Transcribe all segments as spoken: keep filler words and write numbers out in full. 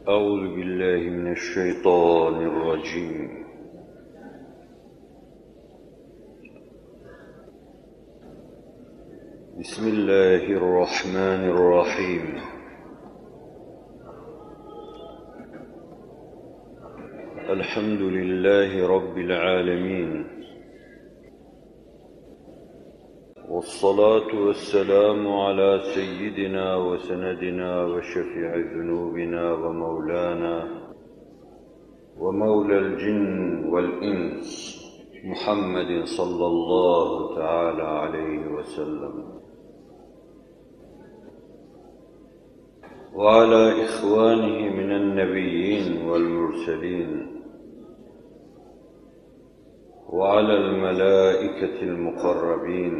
أعوذ بالله من الشيطان الرجيم. بسم الله الرحمن الرحيم. الحمد لله رب العالمين، والصلاة والسلام على سيدنا وسندنا وشفيع ذنوبنا ومولانا ومولى الجن والإنس محمد صلى الله تعالى عليه وسلم، وعلى إخوانه من النبيين والمرسلين، وعلى الملائكة المقربين،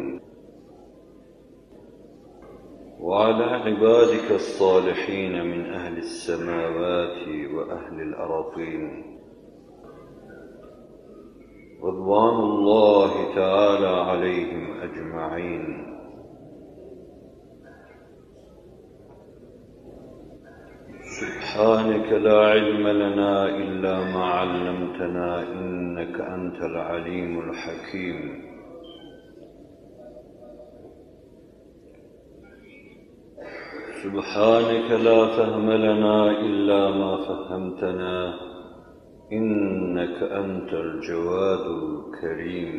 وعلى عبادك الصالحين من أهل السماوات وأهل الأراضين، رضوان الله تعالى عليهم أجمعين. سبحانك لا علم لنا إلا ما علمتنا إنك أنت العليم الحكيم. سبحانك لا فهم لنا إلا ما فهمتنا إنك أنت الجواد الكريم.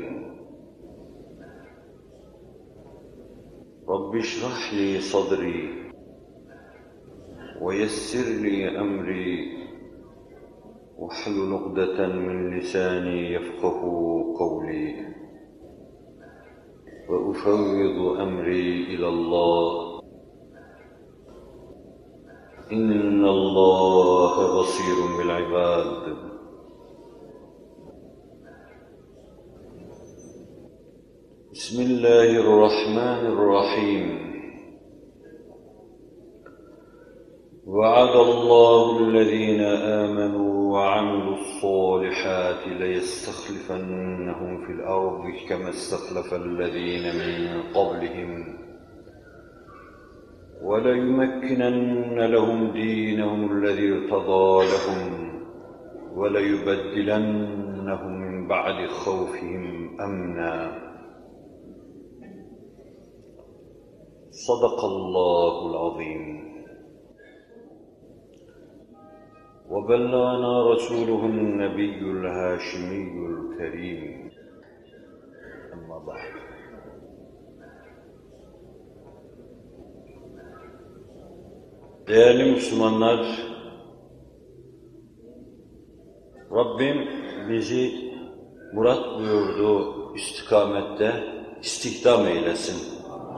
رب اشرح لي صدري ويسر لي أمري واحلل عقدة من لساني يفقه قولي، وأفوض أمري إلى الله إن الله بصير بالعباد. بسم الله الرحمن الرحيم. وعد الله الذين آمنوا وعملوا الصالحات ليستخلفنهم في الأرض كما استخلف الذين من قبلهم وليمكنن لهم دينهم الذي ارتضى لهم وليبدلنهم من بعد خوفهم أمنا. صدق الله العظيم. وبلغنا رسوله النبي الهاشمي الكريم. أما بعد. Değerli Müslümanlar, Rabbim bizi murat buyurduğu istikamette istihdam eylesin.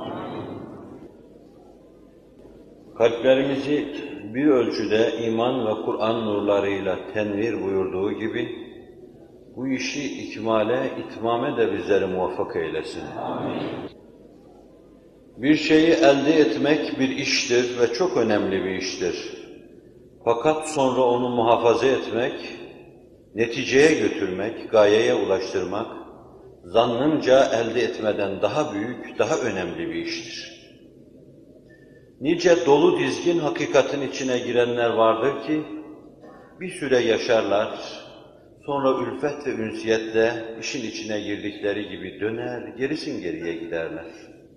Kalplerimizi bir ölçüde iman ve Kur'an nurlarıyla tenvir buyurduğu gibi bu işi ikmale, itmame de bizleri muvaffak eylesin. Amin. Bir şeyi elde etmek bir iştir ve çok önemli bir iştir. Fakat sonra onu muhafaza etmek, neticeye götürmek, gayeye ulaştırmak, zannımca elde etmeden daha büyük, daha önemli bir iştir. Nice dolu dizgin hakikatin içine girenler vardır ki, bir süre yaşarlar, sonra ülfet ve ünsiyetle işin içine girdikleri gibi döner, gerisin geriye giderler.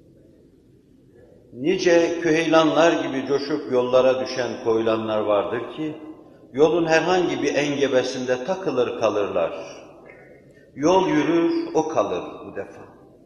Nice küheylanlar gibi coşup yollara düşen koylanlar vardır ki, yolun herhangi bir engebesinde takılır kalırlar. Yol yürür, o kalır bu defa.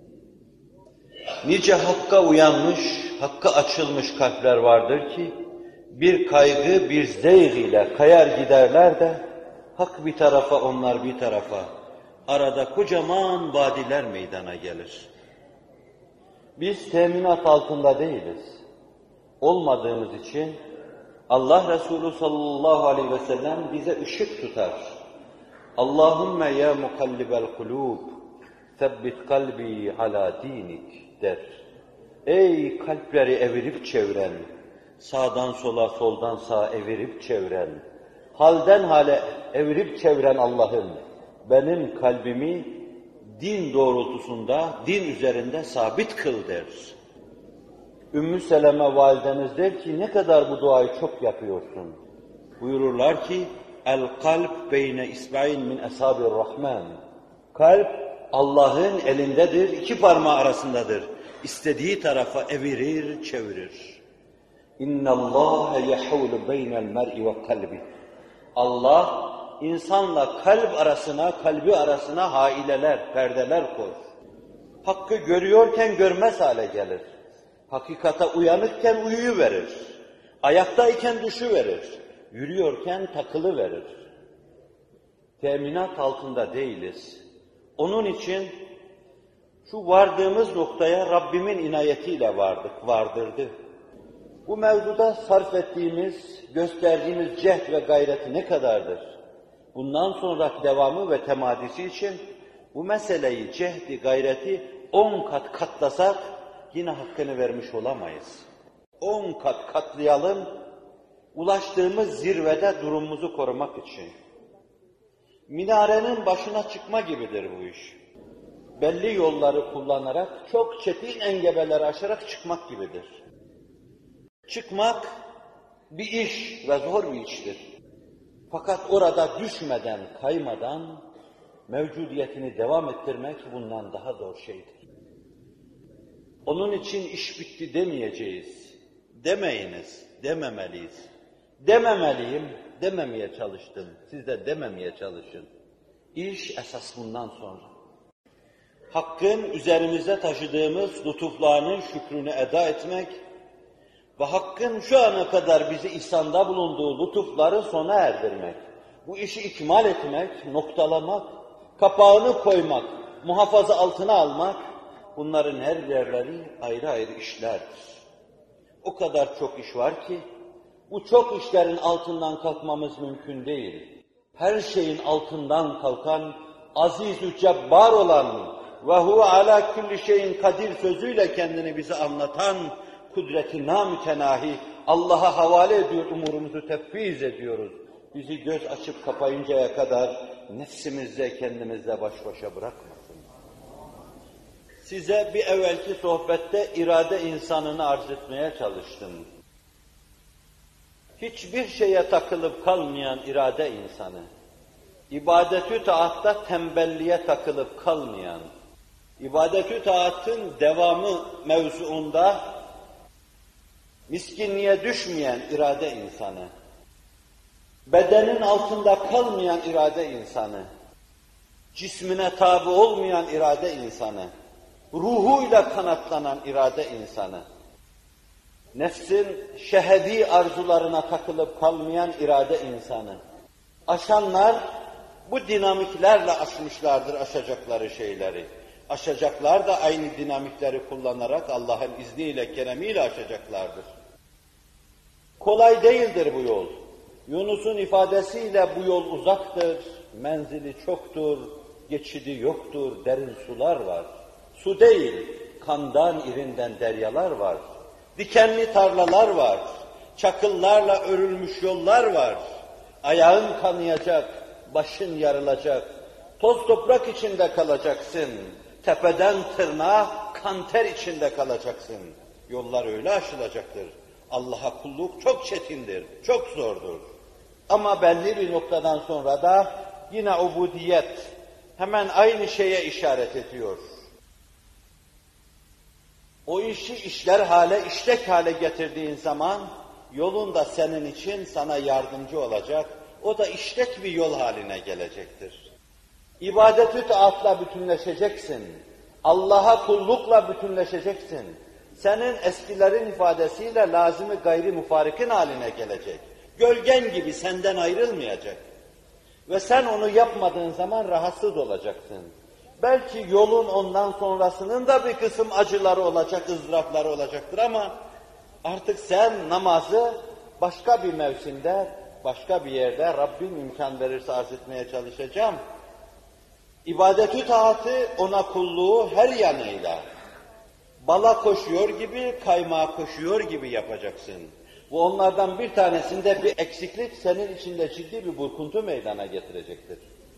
Nice hakka uyanmış, hakka açılmış kalpler vardır ki, bir kaygı, bir zeyg ile kayar giderler de, hak bir tarafa, onlar bir tarafa, arada kocaman vadiler meydana gelir. Biz teminat altında değiliz. Olmadığımız için Allah Resulü sallallahu aleyhi ve sellem bize ışık tutar. Allahümme ya mukallibel kulub, sebbit kalbi ala dinik der. Ey kalpleri evirip çeviren, sağdan sola, soldan sağa evirip çeviren, halden hale evirip çeviren Allah'ım, benim kalbimi din doğrultusunda, din üzerinde sabit kıl der. Ümmü Seleme validemiz der ki, ne kadar bu duayı çok yapıyorsun. Buyururlar ki, el kalp beyne isba'in min eshabir rahman. Kalp Allah'ın elindedir, iki parmağı arasındadır. İstediği tarafa evirir, çevirir. İnna Allah yahulu beynel mer'i ve kalbi. Allah insanla kalp arasına, kalbi arasına haileler, perdeler koyar. Hakkı görüyorken görmez hale gelir. Hakikate uyanıkken uyuyuverir. Ayaktayken düşüverir. Yürüyorken takılıverir. Teminat altında değiliz. Onun için şu vardığımız noktaya Rabbimin inayetiyle vardık, vardırdı. Bu mevzuda sarf ettiğimiz, gösterdiğimiz cehd ve gayreti ne kadardır? Bundan sonraki devamı ve temadisi için bu meseleyi, cehdi, gayreti on kat katlasak yine hakkını vermiş olamayız. On kat katlayalım, ulaştığımız zirvede durumumuzu korumak için. Minarenin başına çıkma gibidir bu iş. Belli yolları kullanarak, çok çetin engebeleri aşarak çıkmak gibidir. Çıkmak bir iş ve zor bir iştir. Fakat orada düşmeden, kaymadan mevcudiyetini devam ettirmek bundan daha zor şeydir. Onun için iş bitti demeyeceğiz. Demeyiniz, dememeliyiz. Dememeliyim, dememeye çalıştım. Siz de dememeye çalışın. İş esas bundan sonra. Hakkın üzerimizde taşıdığımız lütuflarının şükrünü eda etmek ve Hakk'ın şu ana kadar bizi ihsanda bulunduğu lütufları sona erdirmek, bu işi ikmal etmek, noktalamak, kapağını koymak, muhafaza altına almak, bunların her yerleri ayrı ayrı işlerdir. O kadar çok iş var ki, bu çok işlerin altından kalkmamız mümkün değil. Her şeyin altından kalkan, aziz-ü cebbar olan ve huve ala kulli şeyin kadir sözüyle kendini bize anlatan kudreti namütenahi Allah'a havale ediyor, umurumuzu tefviz ediyoruz. Bizi göz açıp kapayıncaya kadar nefsimizle, kendimizle baş başa bırakmasın. Size bir evvelki sohbette irade insanını arz etmeye çalıştım. Hiçbir şeye takılıp kalmayan irade insanı, ibadetü taatta tembelliğe takılıp kalmayan, ibadetü taatın devamı mevzuunda miskinliğe düşmeyen irade insanı, bedenin altında kalmayan irade insanı, cismine tabi olmayan irade insanı, ruhuyla kanatlanan irade insanı, nefsin şehevi arzularına takılıp kalmayan irade insanı, aşanlar bu dinamiklerle aşmışlardır aşacakları şeyleri. Aşacaklar da aynı dinamikleri kullanarak Allah'ın izniyle, keremiyle aşacaklardır. Kolay değildir bu yol. Yunus'un ifadesiyle bu yol uzaktır, menzili çoktur, geçidi yoktur, derin sular var. Su değil, kandan, irinden deryalar var. Dikenli tarlalar var, çakıllarla örülmüş yollar var. Ayağın kanayacak, başın yarılacak, toz toprak içinde kalacaksın. Tepeden tırnağa kanter içinde kalacaksın. Yollar öyle aşılacaktır. Allah'a kulluk çok çetindir, çok zordur. Ama belli bir noktadan sonra da yine ubudiyet hemen aynı şeye işaret ediyor. O işi işler hale, işlek hale getirdiğin zaman yolun da senin için sana yardımcı olacak. O da işlek bir yol haline gelecektir. İbadet-ü taatla bütünleşeceksin. Allah'a kullukla bütünleşeceksin. Senin eskilerin ifadesiyle lazım-ı gayri müfarikin haline gelecek. Gölgen gibi senden ayrılmayacak. Ve sen onu yapmadığın zaman rahatsız olacaksın. Belki yolun ondan sonrasının da bir kısım acıları olacak, ızdırapları olacaktır ama artık sen namazı başka bir mevsimde, başka bir yerde Rabbim imkan verirse arz etmeye çalışacağım. İbadet-ü taatı, ona kulluğu her yanıyla bala koşuyor gibi, kaymağa koşuyor gibi yapacaksın. Bu onlardan bir tanesinde bir eksiklik senin içinde ciddi bir burkuntu meydana getirecektir.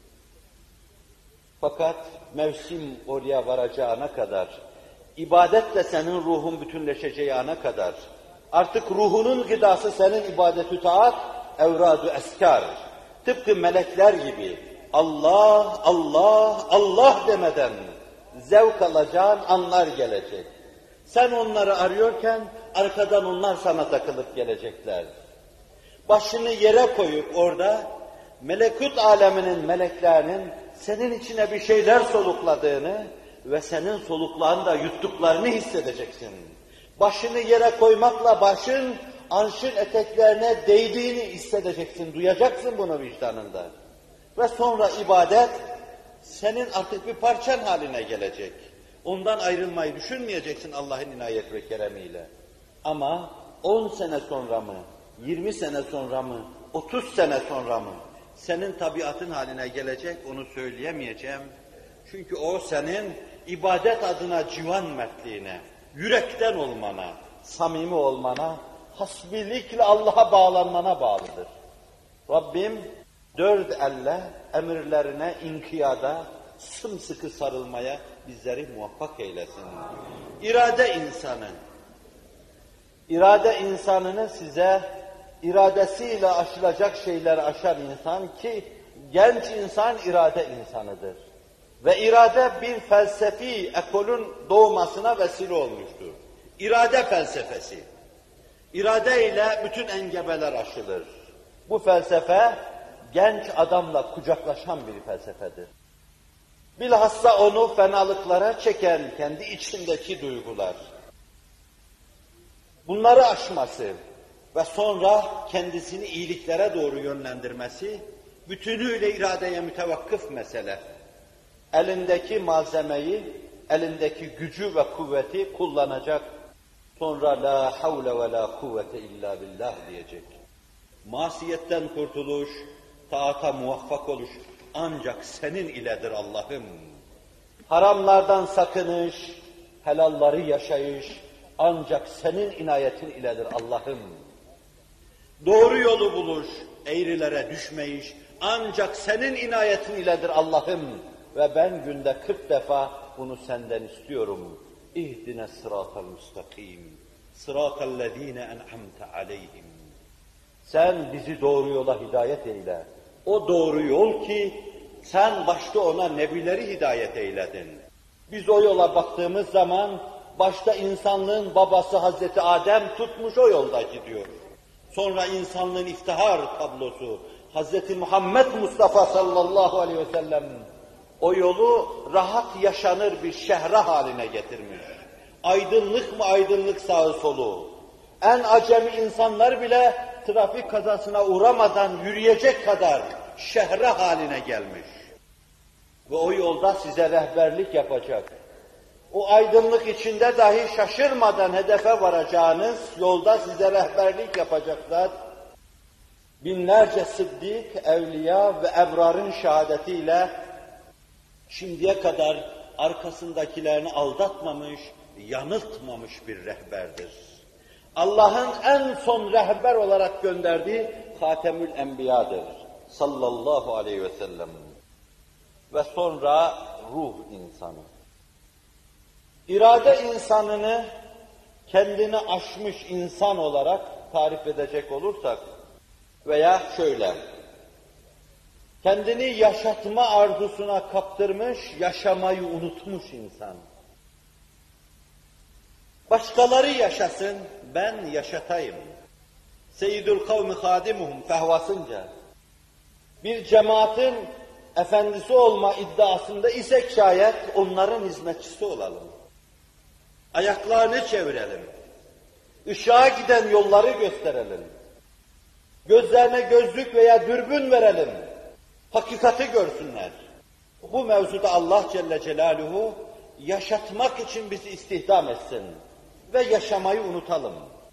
Fakat mevsim oraya varacağına kadar, ibadetle senin ruhun bütünleşeceği ana kadar, artık ruhunun gıdası senin ibadet-ü taat, evradu eskar. Tıpkı melekler gibi Allah, Allah, Allah demeden zevk alacağın anlar gelecek. Sen onları arıyorken arkadan onlar sana takılıp gelecekler. Başını yere koyup orada melekut aleminin meleklerinin senin içine bir şeyler solukladığını ve senin soluklarını yuttuklarını hissedeceksin. Başını yere koymakla başın arşın eteklerine değdiğini hissedeceksin, duyacaksın bunu vicdanında. Ve sonra ibadet senin artık bir parçan haline gelecek. Ondan ayrılmayı düşünmeyeceksin Allah'ın inayet ve keremiyle. Ama on sene sonra mı, yirmi sene sonra mı, otuz sene sonra mı senin tabiatın haline gelecek onu söyleyemeyeceğim. Çünkü o senin ibadet adına civan mertliğine, yürekten olmana, samimi olmana, hasbilikle Allah'a bağlanmana bağlıdır. Rabbim dört elle emirlerine inkiyada, sımsıkı sarılmaya bizleri muvaffak eylesin. İrade insanı, irade insanını size iradesiyle aşılacak şeyleri aşan insan ki genç insan irade insanıdır. Ve irade bir felsefi ekolün doğmasına vesile olmuştur. İrade felsefesi. İrade ile bütün engebeler aşılır. Bu felsefe genç adamla kucaklaşan bir felsefedir. Bilhassa onu fenalıklara çeken kendi içindeki duygular. Bunları aşması ve sonra kendisini iyiliklere doğru yönlendirmesi bütünüyle iradeye mütevakkıf mesele. Elindeki malzemeyi, elindeki gücü ve kuvveti kullanacak. Sonra la havle ve la kuvvete illa billah diyecek. Masiyetten kurtuluş, taata muvaffak oluş ancak senin iledir Allah'ım. Haramlardan sakınış, helalları yaşayış ancak senin inayetin iledir Allah'ım. Doğru yolu buluş, eğrilere düşmeyiş ancak senin inayetin iledir Allah'ım. Ve ben günde kırk defa bunu senden istiyorum. İhdine sıratal müstakim, sıratallezine en'amte aleyhim. Sen bizi doğru yola hidayet eyle. O doğru yol ki sen başta ona nebileri hidayet eyledin. Biz o yola baktığımız zaman başta insanlığın babası Hazreti Adem tutmuş o yolda gidiyor. Sonra insanlığın iftihar tablosu Hazreti Muhammed Mustafa sallallahu aleyhi ve sellem o yolu rahat yaşanır bir şehre haline getirmiş. Aydınlık mı aydınlık sağı solu. En acemi insanlar bile trafik kazasına uğramadan yürüyecek kadar şehre haline gelmiş. Ve o yolda size rehberlik yapacak. O aydınlık içinde dahi şaşırmadan hedefe varacağınız yolda size rehberlik yapacaklar. Binlerce sıddık, evliya ve ebrarın şehadetiyle şimdiye kadar arkasındakilerini aldatmamış, yanıltmamış bir rehberdir. Allah'ın en son rehber olarak gönderdiği Hatemül Enbiya'dır. Sallallahu aleyhi ve sellem. Ve sonra ruh insanı. İrade insanını kendini aşmış insan olarak tarif edecek olursak veya şöyle, kendini yaşatma arzusuna kaptırmış, yaşamayı unutmuş insan. Başkaları yaşasın, ben yaşatayım. Seyyidül kavmi hadimuhum fehvasınca. Bir cemaatin efendisi olma iddiasında isek şayet onların hizmetçisi olalım. Ayaklarını çevirelim. Işığa giden yolları gösterelim. Gözlerine gözlük veya dürbün verelim. Hakikati görsünler. Bu mevzuda Allah Celle Celaluhu yaşatmak için bizi istihdam etsin ve yaşamayı unutalım.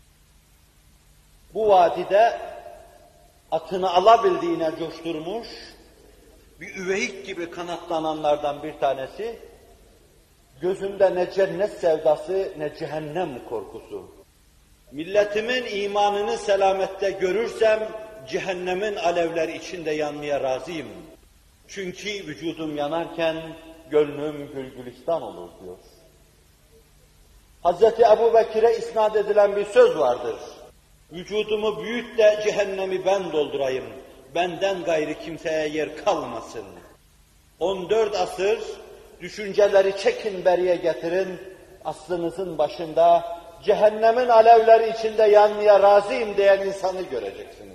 Bu vadide atını alabildiğine coşturmuş, bir üveyik gibi kanatlananlardan bir tanesi, gözünde ne cennet sevdası ne cehennem korkusu. Milletimin imanını selamette görürsem, cehennemin alevleri içinde yanmaya razıyım. Çünkü vücudum yanarken gönlüm gülgülistan olur diyor. Hazreti Ebu Bekir'e isnat edilen bir söz vardır. Vücudumu büyüt de cehennemi ben doldurayım. Benden gayrı kimseye yer kalmasın. on dört asır düşünceleri çekin beriye getirin. Aslınızın başında cehennemin alevleri içinde yanmaya razıyım diyen insanı göreceksiniz.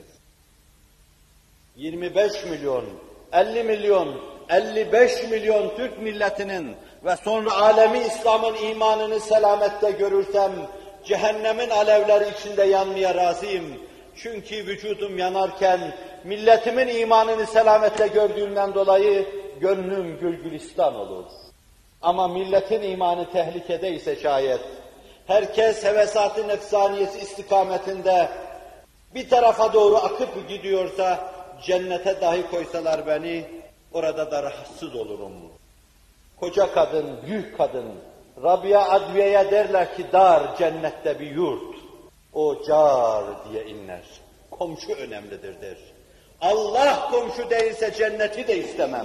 yirmi beş milyon, elli milyon, elli beş milyon Türk milletinin ve sonra alemi İslam'ın imanını selamette görürsem, cehennemin alevleri içinde yanmaya razıyım. Çünkü vücudum yanarken, milletimin imanını selamette gördüğümden dolayı gönlüm gülgülistan olur. Ama milletin imanı tehlikede ise şayet, herkes hevesat-ı nefsaniyesi istikametinde bir tarafa doğru akıp gidiyorsa, cennete dahi koysalar beni, orada da rahatsız olurum. Koca kadın, büyük kadın, Rabia Adviye'ye derler ki dar cennette bir yurt. O car diye inler. Komşu önemlidir der. Allah komşu değilse cenneti de istemem.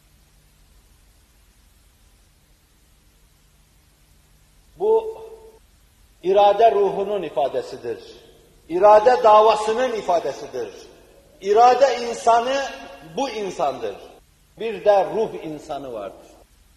Bu irade ruhunun ifadesidir. İrade davasının ifadesidir. İrade insanı bu insandır. Bir de ruh insanı vardır.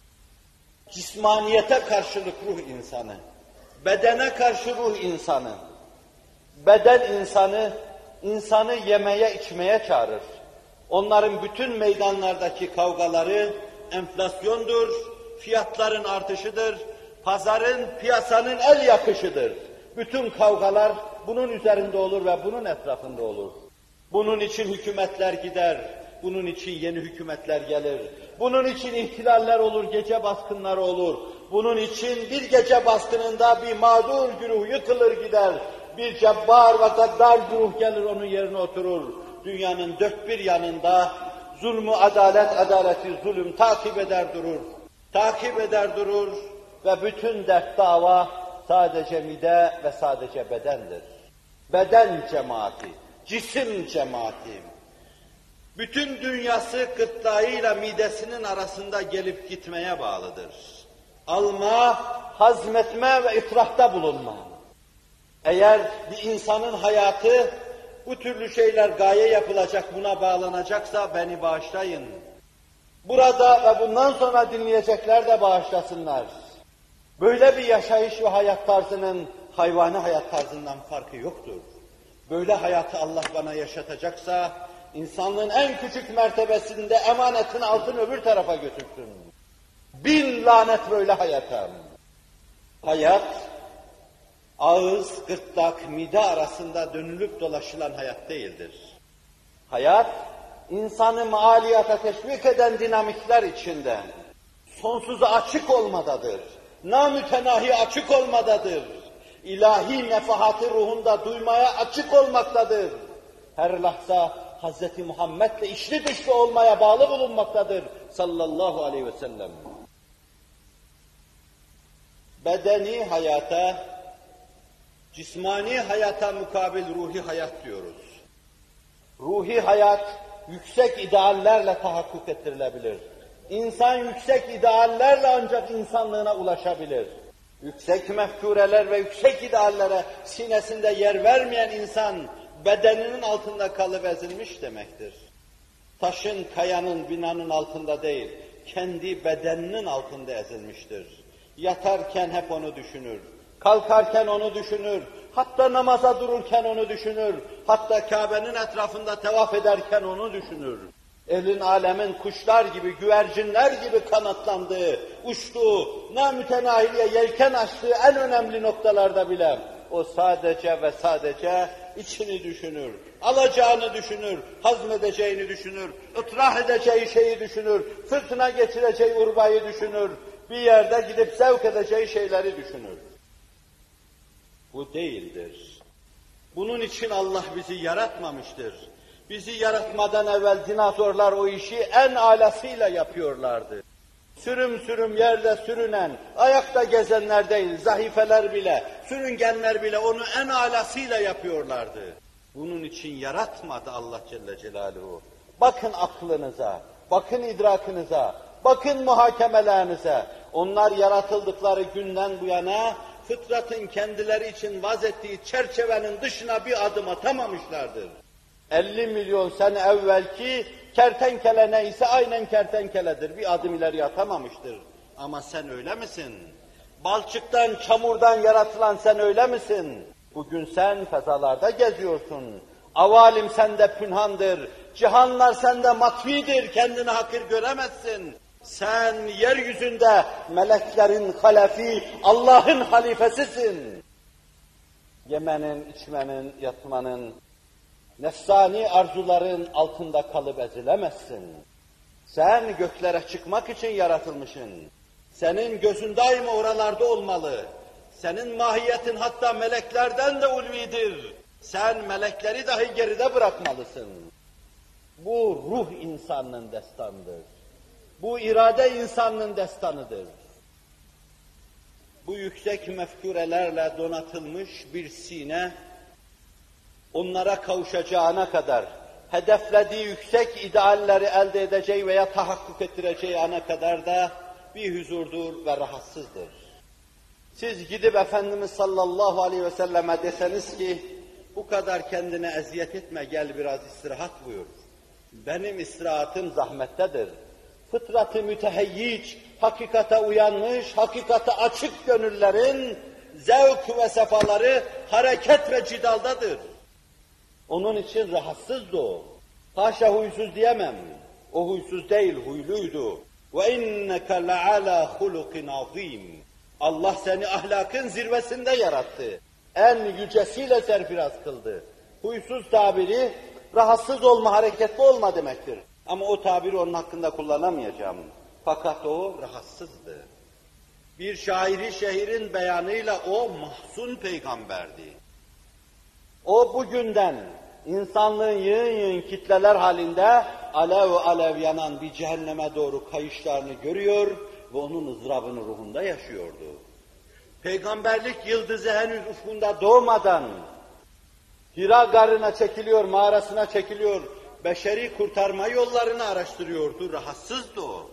Cismaniyete karşılık ruh insanı, bedene karşı ruh insanı. Beden insanı, insanı yemeye içmeye çağırır. Onların bütün meydanlardaki kavgaları enflasyondur, fiyatların artışıdır, pazarın, piyasanın el yakışıdır. Bütün kavgalar bunun üzerinde olur ve bunun etrafında olur. Bunun için hükümetler gider, bunun için yeni hükümetler gelir. Bunun için ihtilaller olur, gece baskınları olur. Bunun için bir gece baskınında bir mağdur güruh yıkılır gider. Bir cebbar ve gaddar güruh gelir onun yerine oturur. Dünyanın dört bir yanında zulmü adalet, adaleti zulüm takip eder durur. Takip eder durur ve bütün dert dava sadece mide ve sadece bedendir. Beden cemaati, cisim cemaati. Bütün dünyası gırtlağıyla midesinin arasında gelip gitmeye bağlıdır. Alma, hazmetme ve itirafta bulunma. Eğer bir insanın hayatı bu türlü şeyler gaye yapılacak, buna bağlanacaksa beni bağışlayın. Burada ve bundan sonra dinleyecekler de bağışlasınlar. Böyle bir yaşayış ve hayat tarzının hayvani hayat tarzından farkı yoktur. Böyle hayatı Allah bana yaşatacaksa, insanlığın en küçük mertebesinde emanetin altın öbür tarafa götürsün. Bin lanet böyle hayata. Hayat, ağız, gırtlak, mide arasında dönülüp dolaşılan hayat değildir. Hayat, insanı maaliyata teşvik eden dinamikler içinde, sonsuza açık olmadadır. Namütenahi açık olmadadır. İlahi nefahatı ruhunda duymaya açık olmaktadır. Her lahza Hazreti Muhammed'le içli dışlı olmaya bağlı bulunmaktadır sallallahu aleyhi ve sellem. Bedeni hayata, cismani hayata mukabil ruhi hayat diyoruz. Ruhi hayat yüksek ideallerle tahakkuk ettirilebilir. İnsan yüksek ideallerle ancak insanlığına ulaşabilir. Yüksek mefkureler ve yüksek ideallere sinesinde yer vermeyen insan, bedeninin altında kalıp ezilmiş demektir. Taşın, kayanın, binanın altında değil, kendi bedeninin altında ezilmiştir. Yatarken hep onu düşünür, kalkarken onu düşünür, hatta namaza dururken onu düşünür, hatta Kabe'nin etrafında tevaf ederken onu düşünür. Elin alemin kuşlar gibi, güvercinler gibi kanatlandığı, uçtuğu, namütenahiliye yelken açtığı en önemli noktalarda bile o sadece ve sadece içini düşünür, alacağını düşünür, hazmedeceğini düşünür, ıtrah edeceği şeyi düşünür, fırtına geçireceği urbayı düşünür, bir yerde gidip zevk edeceği şeyleri düşünür. Bu değildir. Bunun için Allah bizi yaratmamıştır. Bizi yaratmadan evvel dinozorlar o işi en alasıyla yapıyorlardı. Sürüm sürüm yerde sürünen, ayakta gezenler değil, zahifeler bile, sürüngenler bile onu en alasıyla yapıyorlardı. Bunun için yaratmadı Allah Celle Celaluhu. Bakın aklınıza, bakın idrakınıza, bakın muhakemelerinize. Onlar yaratıldıkları günden bu yana fıtratın kendileri için vaz ettiği çerçevenin dışına bir adım atamamışlardır. elli milyon sene evvelki kertenkele neyse aynen kertenkeledir. Bir adım ileri atamamıştır. Ama sen öyle misin? Balçıktan, çamurdan yaratılan sen öyle misin? Bugün sen fezalarda geziyorsun. Avalim sende pünhandır. Cihanlar sende matfidir. Kendini hakir göremezsin. Sen yeryüzünde meleklerin halefi, Allah'ın halifesisin. Yemenin, içmenin, yatmanın, nefsani arzuların altında kalıp ezilemezsin. Sen göklere çıkmak için yaratılmışsın. Senin gözün daima oralarda olmalı. Senin mahiyetin hatta meleklerden de ulvidir. Sen melekleri dahi geride bırakmalısın. Bu ruh insanının destanıdır. Bu irade insanının destanıdır. Bu yüksek mefkurelerle donatılmış bir sine, onlara kavuşacağına kadar, hedeflediği yüksek idealleri elde edeceği veya tahakkuk ettireceği ana kadar da bir huzurdur ve rahatsızdır. Siz gidip Efendimiz sallallahu aleyhi ve selleme deseniz ki, bu kadar kendine eziyet etme, gel biraz istirahat buyur. Benim istirahatım zahmettedir. Fıtratı müteheyyic, hakikate uyanmış, hakikate açık gönüllerin zevk ve sefaları hareket ve cidaldadır. Onun için rahatsızdı o. Haşa huysuz diyemem. O huysuz değil, huyluydu. وَاِنَّكَ لَعَلَى خُلُقٍ عَظِيمٍ Allah seni ahlakın zirvesinde yarattı. En yücesiyle serfiraz kıldı. Huysuz tabiri, rahatsız olma, hareketli olma demektir. Ama o tabiri onun hakkında kullanamayacağım. Fakat o rahatsızdı. Bir şairi şehrin beyanıyla o mahzun peygamberdi. O bugünden insanlığın yığın yığın kitleler halinde alev alev yanan bir cehenneme doğru kayışlarını görüyor ve onun ızdırabını ruhunda yaşıyordu. Peygamberlik yıldızı henüz ufkunda doğmadan Hira garına çekiliyor, mağarasına çekiliyor, beşeri kurtarma yollarını araştırıyordu, rahatsızdı o.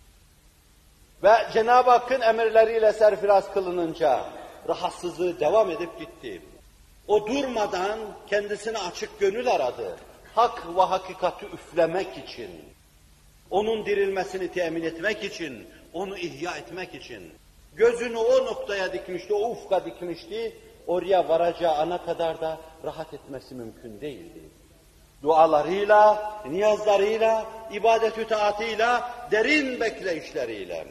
Ve Cenab-ı Hakk'ın emirleriyle serfiraz kılınınca rahatsızlığı devam edip gitti. O durmadan kendisine açık gönül aradı. Hak ve hakikati üflemek için, onun dirilmesini temin etmek için, onu ihya etmek için. Gözünü o noktaya dikmişti, o ufka dikmişti, oraya varacağı ana kadar da rahat etmesi mümkün değildi. Dualarıyla, niyazlarıyla, ibadet-ü taatıyla, derin bekleyişleriyle.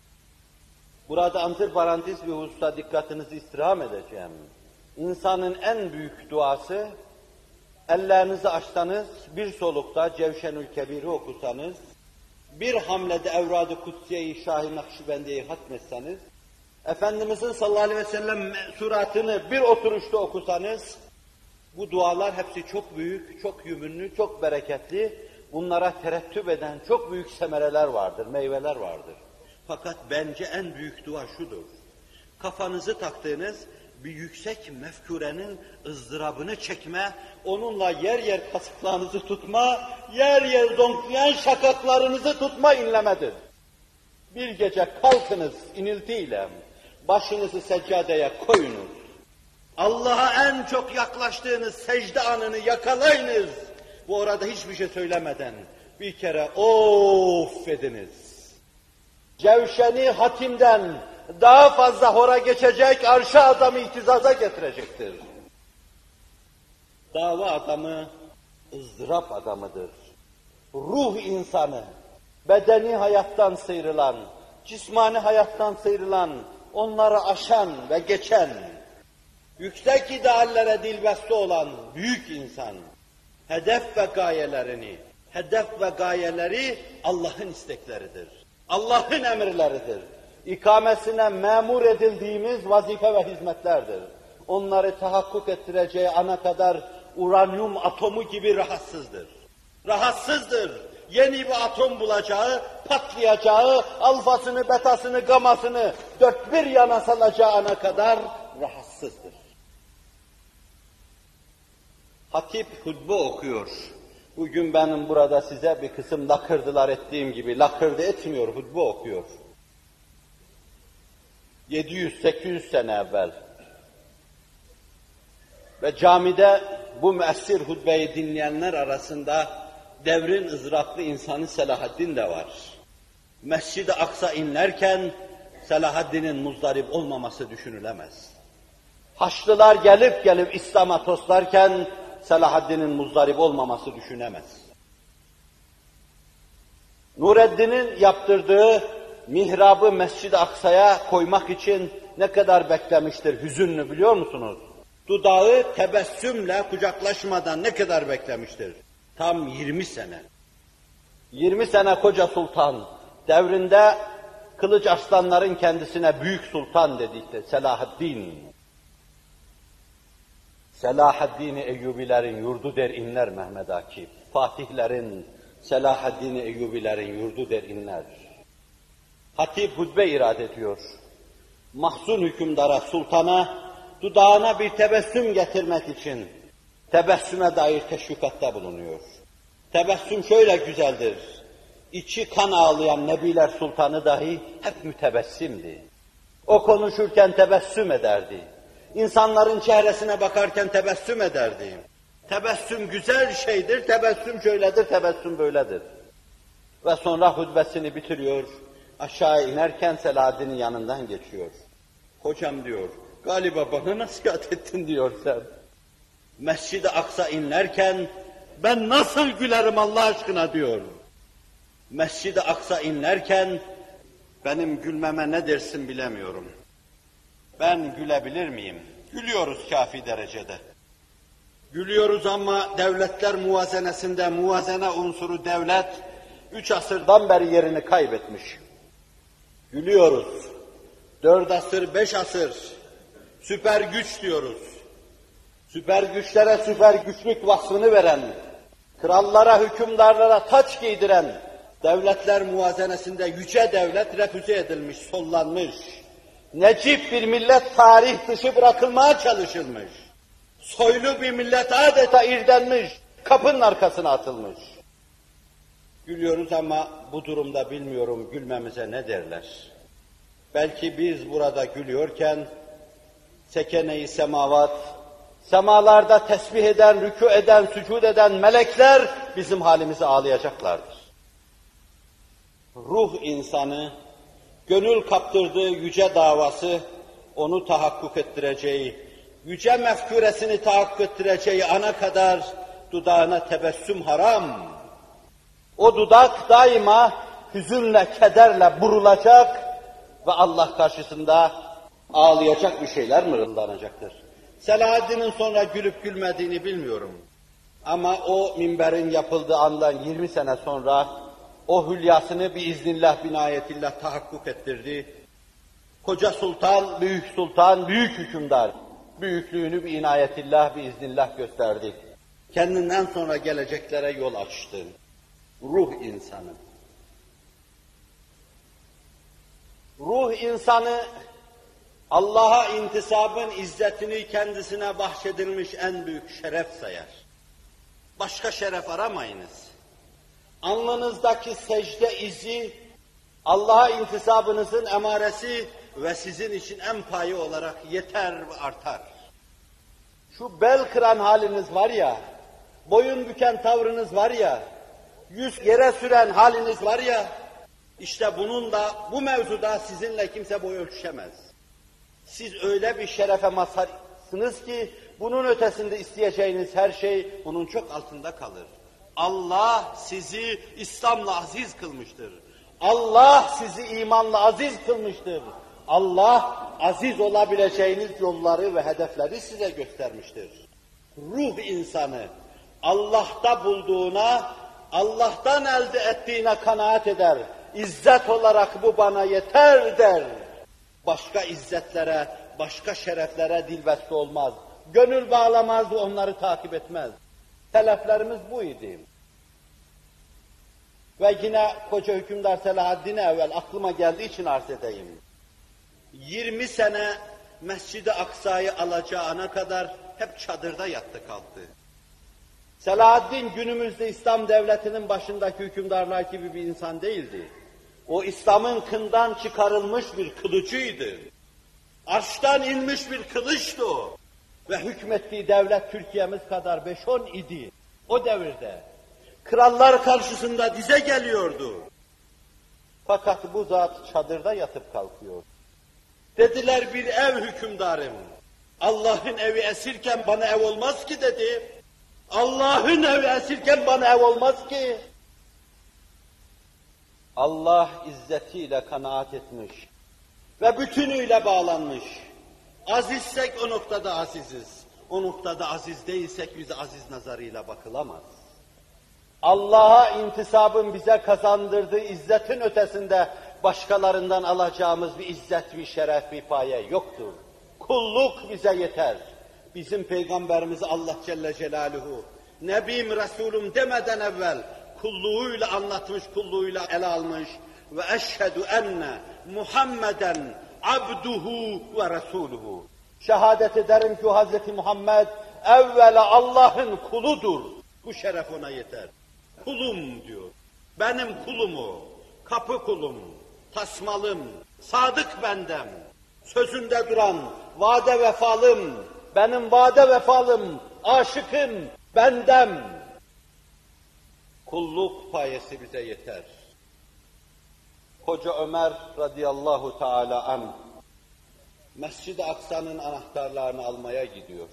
Burada antiparantez bir hususa dikkatinizi istirham edeceğim. İnsanın en büyük duası, ellerinizi açsanız, bir solukta Cevşenül Kebir'i okusanız, bir hamlede Evrad-ı Kutsiye-i Şah-ı Nakşibendiye'yi hatmetseniz, Efendimiz'in sallallahu aleyhi ve sellem suratını bir oturuşta okusanız, bu dualar hepsi çok büyük, çok yümünlü, çok bereketli, bunlara terettüp eden çok büyük semereler vardır, meyveler vardır. Fakat bence en büyük dua şudur, kafanızı taktığınız bir yüksek mefkurenin ızdırabını çekme, onunla yer yer kasıklarınızı tutma, yer yer zonklayan şakaklarınızı tutma inlemedir. Bir gece kalkınız iniltiyle, başınızı seccadeye koyunuz. Allah'a en çok yaklaştığınız secde anını yakalayınız. Bu orada hiçbir şey söylemeden bir kere of ediniz. Cevşeni hatimden daha fazla hora geçecek, arşa adamı ihtizaza getirecektir. Dava adamı ızdırap adamıdır. Ruh insanı, bedeni hayattan sıyrılan, cismani hayattan sıyrılan, onları aşan ve geçen, yüksek ideallere dilbeste olan büyük insan, hedef ve gayelerini, hedef ve gayeleri Allah'ın istekleridir. Allah'ın emirleridir. İkamesine memur edildiğimiz vazife ve hizmetlerdir. Onları tahakkuk ettireceği ana kadar uranyum atomu gibi rahatsızdır. Rahatsızdır. Yeni bir atom bulacağı, patlayacağı, alfasını, betasını, gamasını dört bir yana salacağı ana kadar rahatsızdır. Hatip hutbe okuyor. Bugün benim burada size bir kısım lakırdılar ettiğim gibi lakırdı etmiyor, hutbe okuyor. yedi yüz sekiz yüz sene evvel. Ve camide bu müessir hutbeyi dinleyenler arasında devrin ızraflı insanı Selahaddin de var. Mescid-i Aksa inlerken Selahaddin'in muzdarip olmaması düşünülemez. Haçlılar gelip gelip İslam'a toslarken Selahaddin'in muzdarip olmaması düşünemez. Nureddin'in yaptırdığı mihrabı Mescid-i Aksa'ya koymak için ne kadar beklemiştir hüzünlü biliyor musunuz? Dudağı tebessümle kucaklaşmadan ne kadar beklemiştir? Tam yirmi sene. yirmi sene koca sultan, devrinde Kılıç Arslanların kendisine büyük sultan dedikleri Selahaddin. Selahaddin-i Eyyubilerin yurdu der inler Mehmet Akif. Fatihlerin, Selahaddin-i Eyyubilerin yurdu der inler. Hatip hutbe irad ediyor. Mahzun hükümdara, sultana, dudağına bir tebessüm getirmek için tebessüme dair teşvikatta bulunuyor. Tebessüm şöyle güzeldir. İçi kan ağlayan Nebiler Sultanı dahi hep mütebessimdi. O konuşurken tebessüm ederdi. İnsanların çehresine bakarken tebessüm ederdi. Tebessüm güzel şeydir, tebessüm şöyledir, tebessüm böyledir. Ve sonra hutbesini bitiriyor, aşağı inerken Selahaddin'in yanından geçiyor. Hocam diyor, galiba bana nasihat ettin diyor sen. Mescid-i Aksa inlerken ben nasıl gülerim Allah aşkına diyor. Mescid-i Aksa inlerken benim gülmeme ne dersin bilemiyorum. Ben gülebilir miyim? Gülüyoruz kafi derecede. Gülüyoruz ama devletler muvazenesinde muvazene unsuru devlet üç asırdan beri yerini kaybetmiş. Gülüyoruz. Dört asır, beş asır süper güç diyoruz. Süper güçlere süper güçlük vasfını veren, krallara, hükümdarlara taç giydiren, devletler muvazenesinde yüce devlet refüze edilmiş, sollanmış. Necip bir millet tarih dışı bırakılmaya çalışılmış. Soylu bir millet adeta irdenmiş, kapının arkasına atılmış. Gülüyoruz ama bu durumda bilmiyorum gülmemize ne derler. Belki biz burada gülüyorken sekene-i semavat, semalarda tesbih eden, rükû eden, sücud eden melekler bizim halimizi ağlayacaklardır. Ruh insanı, gönül kaptırdığı yüce davası onu tahakkuk ettireceği, yüce mefkûresini tahakkuk ettireceği ana kadar dudağına tebessüm haram. O dudak daima hüzünle, kederle burulacak ve Allah karşısında ağlayacak bir şeyler mırıldanacaktır. Selahaddin'in sonra gülüp gülmediğini bilmiyorum. Ama o minberin yapıldığı andan yirmi sene sonra o hülyasını biiznillah, binayetillah tahakkuk ettirdi. Koca sultan, büyük sultan, büyük hükümdar büyüklüğünü binayetillah, biiznillah gösterdi. Kendinden sonra geleceklere yol açtı. Ruh insanı. Ruh insanı Allah'a intisabın izzetini kendisine bahşedilmiş en büyük şeref sayar. Başka şeref aramayınız. Alnınızdaki secde izi Allah'a intisabınızın emaresi ve sizin için en payı olarak yeter ve artar. Şu bel kıran haliniz var ya, boyun büken tavrınız var ya, yüz yere süren haliniz var ya, işte bunun da, bu mevzuda sizinle kimse boy ölçüşemez. Siz öyle bir şerefe mazharsınız ki, bunun ötesinde isteyeceğiniz her şey bunun çok altında kalır. Allah sizi İslam'la aziz kılmıştır. Allah sizi imanla aziz kılmıştır. Allah aziz olabileceğiniz yolları ve hedefleri size göstermiştir. Ruh insanı Allah'ta bulduğuna, Allah'tan elde ettiğine kanaat eder. İzzet olarak bu bana yeter der. Başka izzetlere, başka şereflere dilbeste olmaz. Gönül bağlamaz, onları takip etmez. Seleflerimiz bu idi. Ve yine koca hükümdar Selahaddin'e evvel aklıma geldiği için arz edeyim. yirmi sene Mescid-i Aksa'yı alacağına kadar hep çadırda yattı kalktı. Selahaddin günümüzde İslam devletinin başındaki hükümdarlar gibi bir insan değildi. O İslam'ın kından çıkarılmış bir kılıcıydı. Arştan inmiş bir kılıçtı o. Ve hükmettiği devlet Türkiye'miz kadar beş on idi o devirde. Krallar karşısında dize geliyordu. Fakat bu zat çadırda yatıp kalkıyor. Dediler bir ev hükümdarım. Allah'ın evi esirken bana ev olmaz ki dedi. Allah'ın evi esirken bana ev olmaz ki. Allah izzetiyle kanaat etmiş ve bütünüyle bağlanmış. Azizsek o noktada aziziz. O noktada aziz değilsek bize aziz nazarıyla bakılamaz. Allah'a intisabın bize kazandırdığı izzetin ötesinde başkalarından alacağımız bir izzet, bir şeref, bir paye yoktur. Kulluk bize yeter. Bizim Peygamberimizi Allah Celle Celaluhu, Nebim, Resulüm demeden evvel kulluğuyla anlatmış, kulluğuyla ele almış. Ve eşhedü enne Muhammeden abduhu ve resuluhu. Şehadet ederim ki o Hazreti Muhammed evvela Allah'ın kuludur. Bu şeref ona yeter. Kulum diyor. Benim kulum o. Kapı kulum, tasmalım, sadık bendem. Sözünde duran, vade vefalım, benim vade vefalım, aşıkım, bendem. Kulluk payesi bize yeter. Koca Ömer radıyallahu teala anh, Mescid-i Aksa'nın anahtarlarını almaya gidiyor.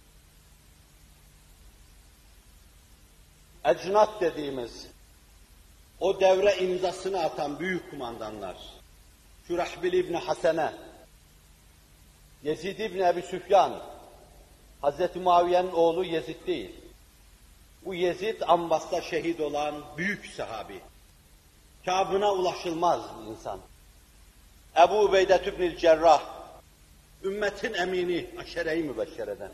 Ecnat dediğimiz, o devre imzasını atan büyük kumandanlar, Şurahbil İbni Hasene, Yezid İbni Ebi Süfyan, Hazreti Muaviye'nin oğlu Yezid değil. Bu Yezid Ambas'ta şehit olan büyük sahabi. Kâbına ulaşılmaz bir insan. Ebu Ubeyde İbnül Cerrah, ümmetin emini, aşere-i mübeşşereden.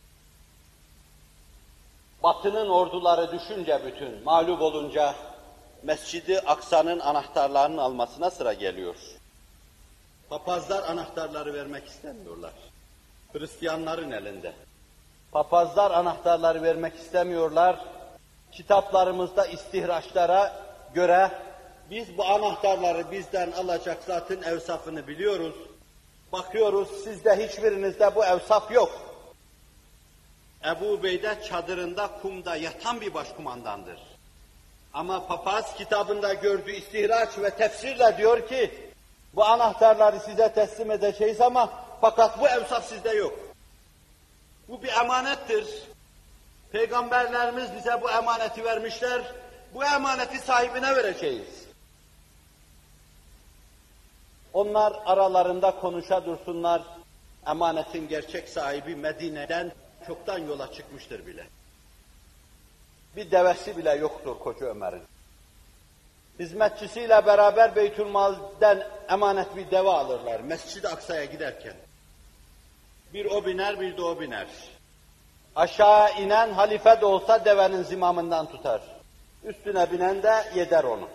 Batının orduları düşünce bütün, mağlup olunca Mescid-i Aksa'nın anahtarlarının almasına sıra geliyor. Papazlar anahtarları vermek istemiyorlar. Hristiyanların elinde. Papazlar anahtarları vermek istemiyorlar. Kitaplarımızda istihraçlara göre biz bu anahtarları bizden alacak zatın evsafını biliyoruz. Bakıyoruz sizde hiçbirinizde bu evsaf yok. Ebu Ubeyde çadırında kumda yatan bir başkumandandır. Ama papaz kitabında gördüğü istihraç ve tefsirle diyor ki bu anahtarları size teslim edeceğiz ama fakat bu evsaf sizde yok. Bu bir emanettir. Peygamberlerimiz bize bu emaneti vermişler. Bu emaneti sahibine vereceğiz. Onlar aralarında konuşa dursunlar. Emanetin gerçek sahibi Medine'den çoktan yola çıkmıştır bile. Bir devesi bile yoktur koca Ömer'in. Hizmetçisiyle beraber Beytülmal'den emanet bir deve alırlar Mescid-i Aksa'ya giderken. Bir o biner, bir de o biner. Aşağı inen halife de olsa devenin zimamından tutar. Üstüne binen de yeder onu.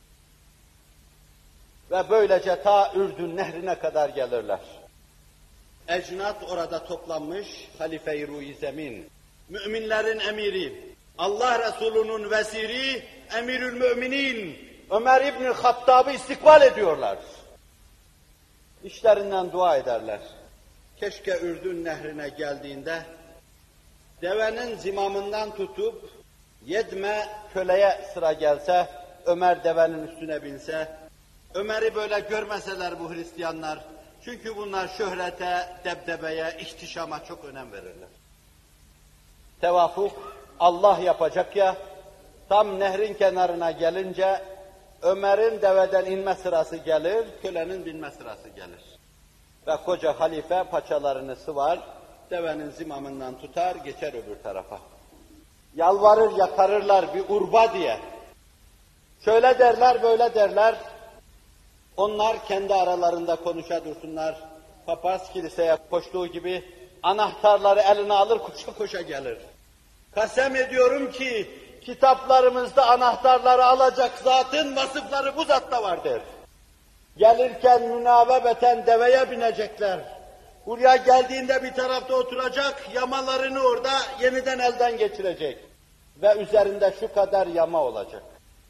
Ve böylece ta Ürdün nehrine kadar gelirler. Ecnat orada toplanmış, Halife-i Ruh-i Zemin, müminlerin emiri, Allah Resulü'nün veziri, Emirül Müminin, Ömer İbn-i Hattab'ı istikbal ediyorlar. İşlerinden dua ederler. Keşke Ürdün nehrine geldiğinde, devenin zimamından tutup, yedme köleye sıra gelse, Ömer devenin üstüne binse, Ömer'i böyle görmeseler bu Hristiyanlar, çünkü bunlar şöhrete, debdebeye, ihtişama çok önem verirler. Tevafuk, Allah yapacak ya, tam nehrin kenarına gelince, Ömer'in deveden inme sırası gelir, kölenin binme sırası gelir. Ve koca halife paçalarını sıvar, devenin zimamından tutar, geçer öbür tarafa. Yalvarır, yakarırlar bir urba diye. Şöyle derler, böyle derler. Onlar kendi aralarında konuşa dursunlar. Papaz kiliseye koştuğu gibi anahtarları eline alır, koşa koşa gelir. Kasem ediyorum ki kitaplarımızda anahtarları alacak zatın vasıfları bu zatta vardır. Gelirken münavebeten deveye binecekler. Buraya geldiğinde bir tarafta oturacak, yamalarını orada yeniden elden geçirecek. Ve üzerinde şu kadar yama olacak.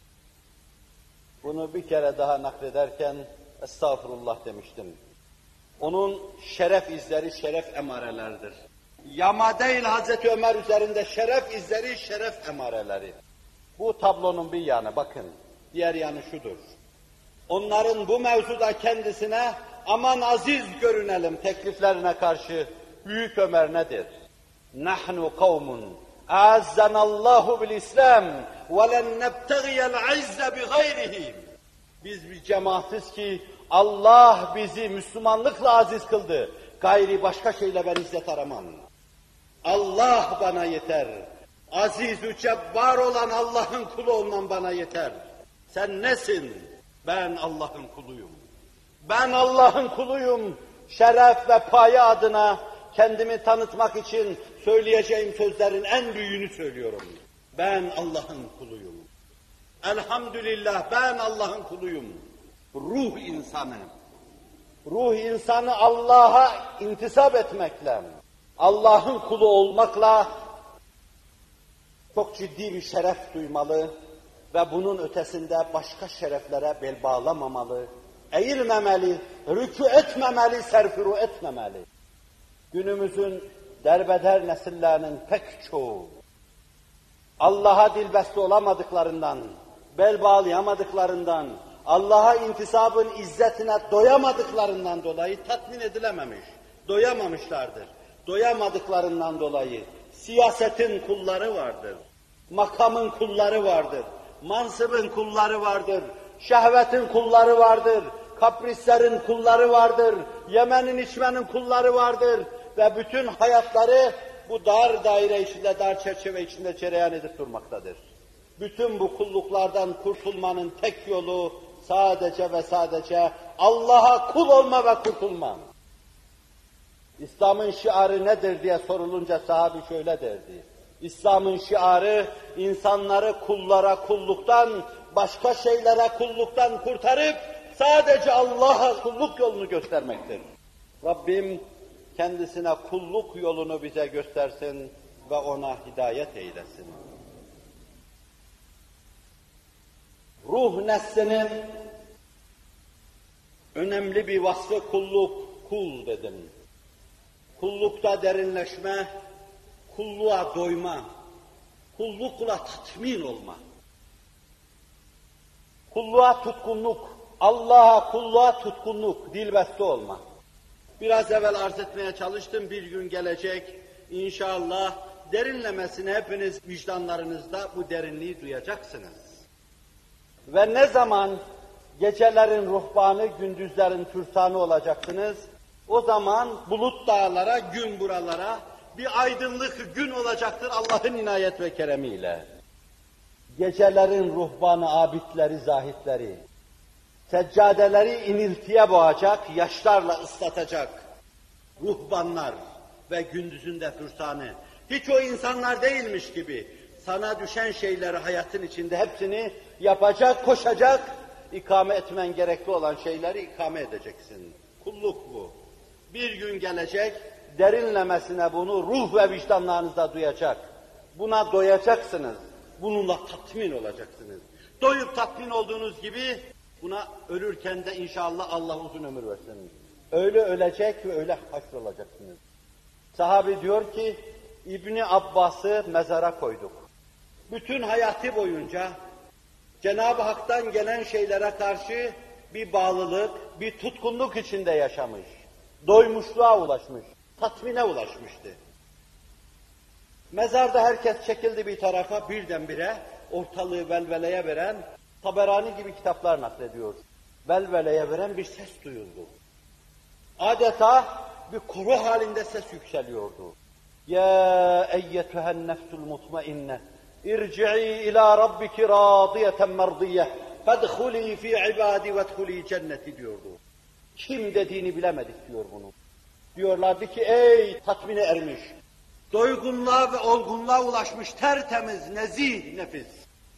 Bunu bir kere daha naklederken estağfurullah demiştim. Onun şeref izleri, şeref emareleridir. Yama değil Hazreti Ömer üzerinde şeref izleri, şeref emareleri. Bu tablonun bir yanı, bakın. Diğer yanı şudur. Onların bu mevzuda kendisine aman aziz görünelim tekliflerine karşı Büyük Ömer nedir? Nahnu kavmun a'azzanallahu bil İslam ve len nebtagiyel izze bi gayrihi. Biz bir cemaatiz ki Allah bizi Müslümanlıkla aziz kıldı. Gayri başka şeyle ben izzet aramam. Allah bana yeter. Aziz-ü cebbar olan Allah'ın kulu olman bana yeter. Sen nesin? Ben Allah'ın kuluyum. Ben Allah'ın kuluyum. Şeref ve paye adına kendimi tanıtmak için söyleyeceğim sözlerin en büyüğünü söylüyorum. Ben Allah'ın kuluyum. Elhamdülillah ben Allah'ın kuluyum. Ruh insanı. Ruh insanı Allah'a intisap etmekle, Allah'ın kulu olmakla çok ciddi bir şeref duymalı ve bunun ötesinde başka şereflere bel bağlamamalı, eğilmemeli, rükû etmemeli, serfiru etmemeli. Günümüzün derbeder nesillerinin pek çoğu Allah'a dilbeste olamadıklarından, bel bağlayamadıklarından, Allah'a intisabın izzetine doyamadıklarından dolayı tatmin edilememiş, doyamamışlardır. Doyamadıklarından dolayı siyasetin kulları vardır, makamın kulları vardır, mansıbın kulları vardır, şehvetin kulları vardır, kaprislerin kulları vardır, yemenin içmenin kulları vardır ve bütün hayatları bu dar daire içinde, dar çerçeve içinde cereyan edip durmaktadır. Bütün bu kulluklardan kurtulmanın tek yolu sadece ve sadece Allah'a kul olma ve kurtulma. İslam'ın şiarı nedir diye sorulunca sahabi şöyle derdi. İslam'ın şiarı insanları kullara kulluktan, başka şeylere kulluktan kurtarıp sadece Allah'a kulluk yolunu göstermektir. Rabbim kendisine kulluk yolunu bize göstersin ve ona hidayet eylesin. Ruh neslinin önemli bir vasfı kulluk, kul dedim. Kullukta derinleşme, kulluğa doyma, kullukla tatmin olma. Kulluğa tutkunluk, Allah'a kulluğa tutkunluk, dilbeste olma. Biraz evvel arz etmeye çalıştım, bir gün gelecek, inşallah derinlemesine hepiniz vicdanlarınızda bu derinliği duyacaksınız. Ve ne zaman gecelerin ruhbanı, gündüzlerin fürsanı olacaksınız, o zaman bulut dağlara, gün buralara bir aydınlık gün olacaktır Allah'ın inayet ve keremiyle. Gecelerin ruhbanı, abidleri, zahitleri, seccadeleri iniltiye boğacak, yaşlarla ıslatacak ruhbanlar ve gündüzünde fürsanı. Hiç o insanlar değilmiş gibi sana düşen şeyleri hayatın içinde hepsini yapacak, koşacak, ikame etmen gerekli olan şeyleri ikame edeceksin. Kulluk bu. Bir gün gelecek, derinlemesine bunu ruh ve vicdanlarınızda duyacak. Buna doyacaksınız. Bununla tatmin olacaksınız. Doyup tatmin olduğunuz gibi buna ölürken de inşallah Allah uzun ömür versin. Öyle ölecek ve öyle haşrolacaksınız. Sahabi diyor ki, İbni Abbas'ı mezara koyduk. Bütün hayatı boyunca Cenab-ı Hak'tan gelen şeylere karşı bir bağlılık, bir tutkunluk içinde yaşamış. Doymuşluğa ulaşmış, tatmine ulaşmıştı. Mezarda herkes çekildi bir tarafa, birdenbire ortalığı velveleye veren, Taberani gibi kitaplar naklediyor. Velveleye veren bir ses duyuldu. Adeta bir koro halinde ses yükseliyordu. Ya eyyetühen nefsul mutmainne, irci'i ila rabbiki radiyeten merdiyye, fedhuli fi ibadi vedhuli cenneti diyordu. Kim dediğini bilemedik diyor bunu. Diyorlardı ki ey tatmine ermiş, doygunluğa ve olgunluğa ulaşmış tertemiz, nezih nefis.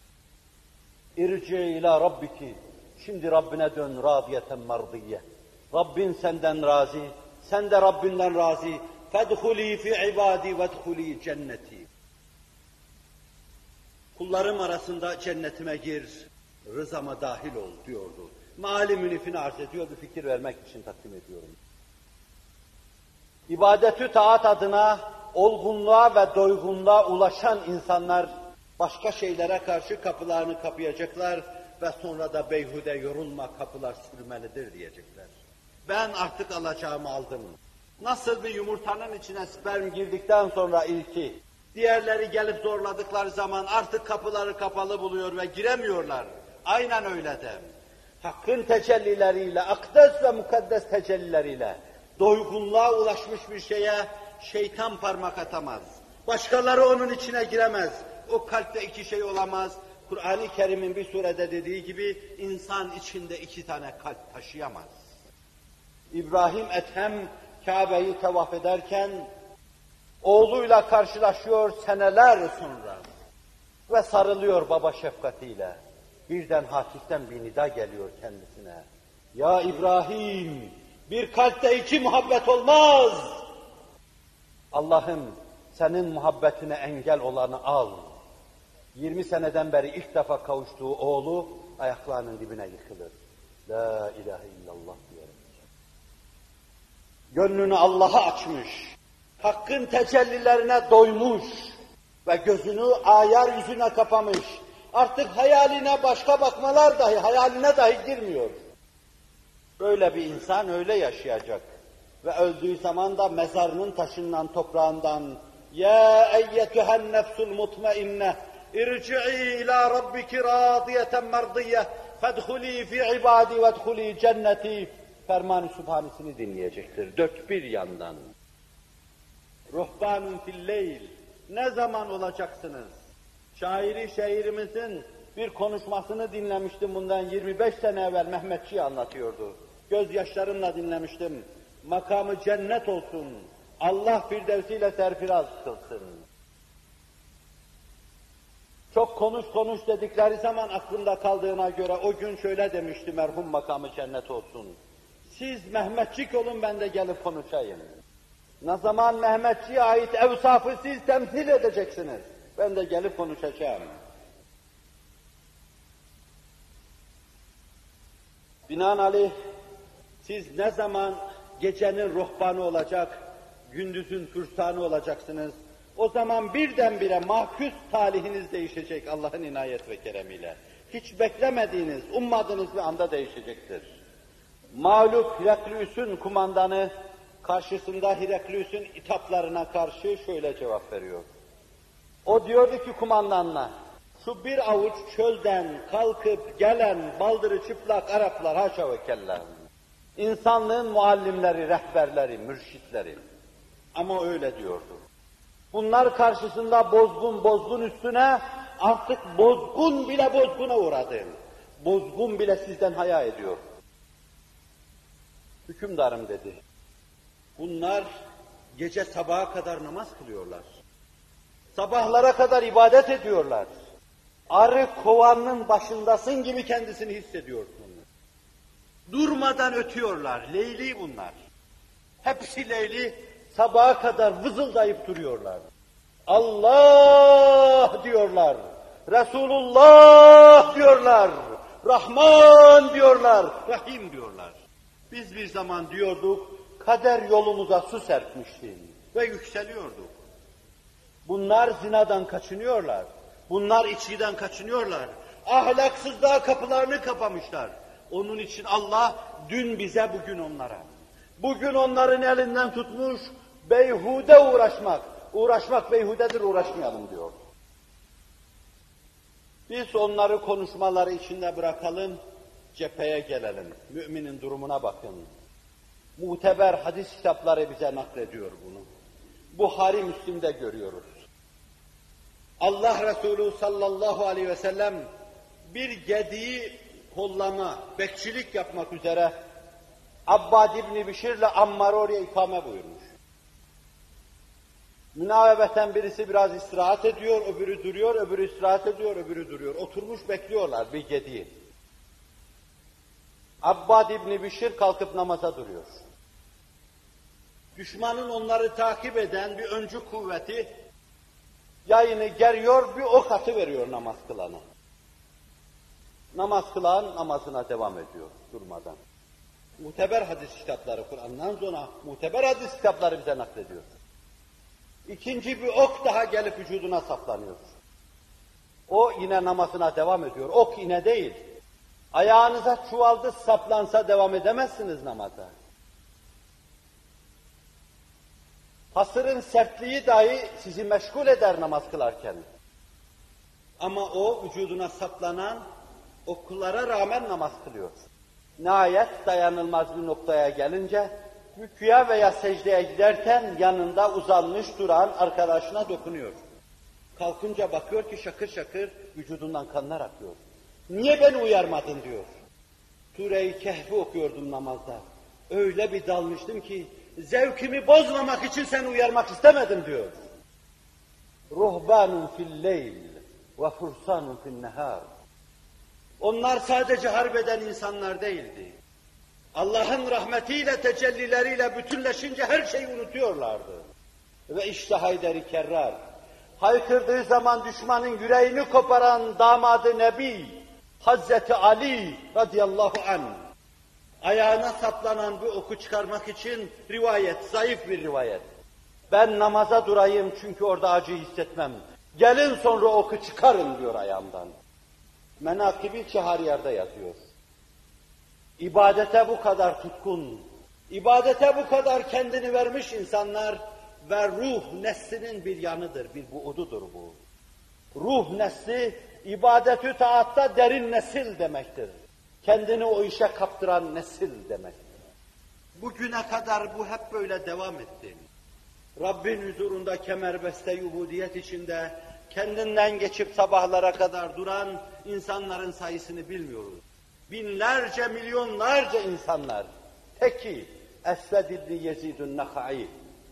İrci ila rabbiki, şimdi Rabbine dön radiyeten merdiyye. Rabbin senden razı, sen de Rabbinden razı. Fedhuli fi ibadi vedhuli cenneti. Kullarım arasında cennetime gir, rızama dahil ol diyordu. Meali münifini arz ediyor, bir fikir vermek için takdim ediyorum. İbadetü taat adına olgunluğa ve doygunluğa ulaşan insanlar başka şeylere karşı kapılarını kapayacaklar ve sonra da beyhude yorulma, kapılar sürmelidir diyecekler. Ben artık alacağımı aldım. Nasıl bir yumurtanın içine sperm girdikten sonra ilki, diğerleri gelip zorladıkları zaman artık kapıları kapalı buluyor ve giremiyorlar. Aynen öyle de. Hakkın tecellileriyle, akdes ve mukaddes tecellileriyle doygunluğa ulaşmış bir şeye şeytan parmak atamaz. Başkaları onun içine giremez. O kalpte iki şey olamaz. Kur'an-ı Kerim'in bir surede dediği gibi insan içinde iki tane kalp taşıyamaz. İbrahim Ethem Kabe'yi tavaf ederken oğluyla karşılaşıyor seneler sonra ve sarılıyor baba şefkatiyle. Birden hafiften bir nida geliyor kendisine. Ya İbrahim, bir kalpte iki muhabbet olmaz. Allah'ım senin muhabbetine engel olanı al. yirmi seneden beri ilk defa kavuştuğu oğlu ayaklarının dibine yıkılır. La ilahe illallah diyerek. Gönlünü Allah'a açmış, hakkın tecellilerine doymuş ve gözünü ayar yüzüne kapamış. Artık hayaline başka bakmalar dahi, hayaline dahi girmiyor. Böyle bir insan öyle yaşayacak. Ve öldüğü zaman da mezarının taşından, toprağından Ya eyyetühen nefsul mutmainneh irci'i ila rabbiki radiyeten merdiyeh fedhulî fi ibâdî vedhulî cennetî ferman-ı sübhanesini dinleyecektir. Dört bir yandan. Ruhbanun fil leyl. Ne zaman olacaksınız? Şairi şairimizin bir konuşmasını dinlemiştim bundan yirmi beş sene evvel Mehmetçi anlatıyordu. Gözyaşlarımla dinlemiştim. Makamı cennet olsun. Allah firdevsiyle serfiraz kılsın. Çok konuş konuş dedikleri zaman aklımda kaldığına göre o gün şöyle demişti merhum makamı cennet olsun. Siz Mehmetçik olun ben de gelip konuşayım. Ne zaman Mehmetçi'ye ait evsafı siz temsil edeceksiniz. Ben de gelip konuşacağım. Binaenaleyh siz ne zaman gecenin ruhbanı olacak, gündüzün fürsanı olacaksınız. O zaman birdenbire mahkus talihiniz değişecek Allah'ın inayet ve keremiyle. Hiç beklemediğiniz, ummadığınız bir anda değişecektir. Mağlup Heraklius'un kumandanı karşısında Heraklius'un itaplarına karşı şöyle cevap veriyor. O diyordu ki kumandanına, şu bir avuç çölden kalkıp gelen baldırı çıplak Araplar haşa ve kella. İnsanlığın muallimleri, rehberleri, mürşitleri. Ama öyle diyordu. Bunlar karşısında bozgun bozgun üstüne artık bozgun bile bozguna uğradı. Bozgun bile sizden haya ediyor. Hükümdarım dedi. Bunlar gece sabaha kadar namaz kılıyorlar. Sabahlara kadar ibadet ediyorlar. Arı kovanının başındasın gibi kendisini hissediyorsun. Durmadan ötüyorlar. Leyli bunlar. Hepsi leyli. Sabaha kadar vızıldayıp duruyorlar. Allah diyorlar. Resulullah diyorlar. Rahman diyorlar. Rahim diyorlar. Biz bir zaman diyorduk, kader yolumuza su serpmişti ve yükseliyorduk. Bunlar zinadan kaçınıyorlar. Bunlar içkiden kaçınıyorlar. Ahlaksızlığa kapılarını kapamışlar. Onun için Allah dün bize, bugün onlara. Bugün onların elinden tutmuş, beyhude uğraşmak. Uğraşmak beyhudedir, uğraşmayalım diyor. Biz onları konuşmaları içinde bırakalım, cepheye gelelim. Müminin durumuna bakın. Muteber hadis kitapları bize naklediyor bunu. Buhari Müslim'de görüyoruz. Allah Resulü sallallahu aleyhi ve sellem bir gediği kollama, bekçilik yapmak üzere Abbad İbni Bişir'le Ammar'ı oraya ikame buyurmuş. Münavebeten birisi biraz istirahat ediyor, öbürü duruyor, öbürü istirahat ediyor, öbürü duruyor. Oturmuş bekliyorlar bir gediği. Abbad İbni Bişir kalkıp namaza duruyor. Düşmanın onları takip eden bir öncü kuvveti yayını geriyor, bir ok atı veriyor namaz kılana. Namaz kılan namazına devam ediyor durmadan. Muteber hadis kitapları, Kur'an'dan sonra muteber hadis kitapları bize naklediyor. İkinci bir ok daha gelip vücuduna saplanıyor. O yine namazına devam ediyor. Ok yine değil. Ayağınıza çuvaldız saplansa devam edemezsiniz namaza. Hasırın sertliği dahi sizi meşgul eder namaz kılarken. Ama o vücuduna saplanan oklara rağmen namaz kılıyor. Nihayet dayanılmaz bir noktaya gelince rükûya veya secdeye giderken yanında uzanmış duran arkadaşına dokunuyor. Kalkınca bakıyor ki şakır şakır vücudundan kanlar akıyor. Niye beni uyarmadın diyor. Sure-i Kehf'i okuyordum namazda. Öyle bir dalmıştım ki zevkimi bozmamak için seni uyarmak istemedim diyor. Ruhbanun fil leyl ve fursanun fil nehar. Onlar sadece harbeden insanlar değildi. Allah'ın rahmetiyle, tecellileriyle bütünleşince her şeyi unutuyorlardı. Ve işte Haydar-ı Kerrar, haykırdığı zaman düşmanın yüreğini koparan damadı Nebi, Hazreti Ali radıyallahu anh, ayağına saplanan bir oku çıkarmak için rivayet, zayıf bir rivayet. Ben namaza durayım çünkü orada acı hissetmem. Gelin sonra oku çıkarın diyor ayağımdan. Menakib-i Çahariyar'da yazıyor. İbadete bu kadar tutkun, ibadete bu kadar kendini vermiş insanlar ve ruh neslinin bir yanıdır, bir buududur bu. Ruh nesli, ibadetü taatta derin nesil demektir. Kendini o işe kaptıran nesil demektir. Bugüne kadar bu hep böyle devam etti. Rabbin huzurunda kemerbeste ubudiyet içinde kendinden geçip sabahlara kadar duran insanların sayısını bilmiyoruz. Binlerce, milyonlarca insanlar. Peki, Esved İbni Yezidun Nakha'i,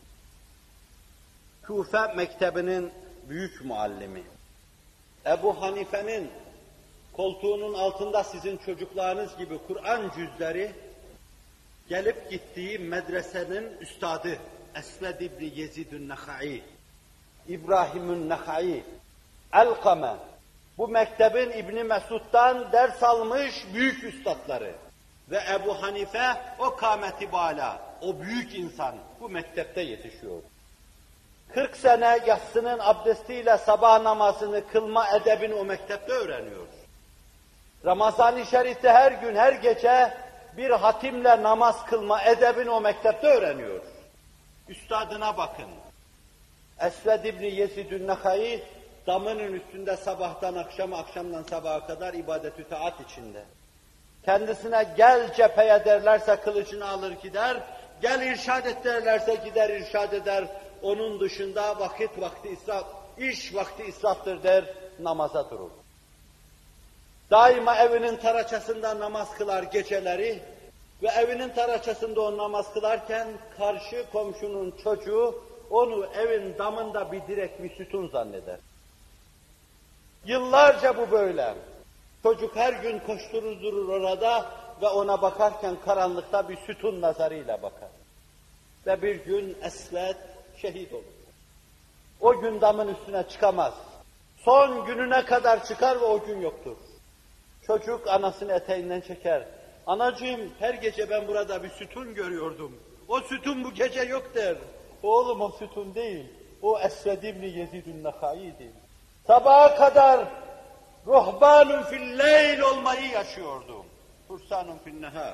Kufe mektebinin büyük muallimi. Ebu Hanife'nin koltuğunun altında sizin çocuklarınız gibi Kur'an cüzleri gelip gittiği medresenin üstadı Esved İbni Yezidun Nakha'i, İbrahim'ün Nakha'i, Elkame, bu mektebin İbni Mesud'dan ders almış büyük üstadları ve Ebu Hanife o kâmeti bâlâ, o büyük insan bu mektepte yetişiyor. kırk sene yatsının abdestiyle sabah namazını kılma edebini o mektepte öğreniyor. Ramazan-ı Şerif'te her gün, her gece bir hatimle namaz kılma edebini o mektepte öğreniyor. Üstadına bakın. Esved İbni Yezidun Nakha'i damının üstünde sabahtan akşama, akşamdan sabaha kadar ibadet-ü taat içinde. Kendisine gel cepheye derlerse kılıcını alır gider, gel irşad et derlerse gider irşad eder. Onun dışında vakit vakti israf, iş vakti israftır der, namaza durur. Daima evinin taraçasında namaz kılar geceleri ve evinin taraçasında o namaz kılarken karşı komşunun çocuğu onu evin damında bir direk, bir sütun zanneder. Yıllarca bu böyle. Çocuk her gün koşturur durur orada ve ona bakarken karanlıkta bir sütun nazarıyla bakar. Ve bir gün Esved şehit olur. O gün damın üstüne çıkamaz. Son gününe kadar çıkar ve o gün yoktur. Çocuk anasını eteğinden çeker. Anacığım, her gece ben burada bir sütun görüyordum. O sütun bu gece yok der. Oğlum o sütun değil. O Esved İbni Yezidun Nakha'i'di. Sabaha kadar ruhbanun fil leyl olmayı yaşıyordu. Fursanun fil nehar.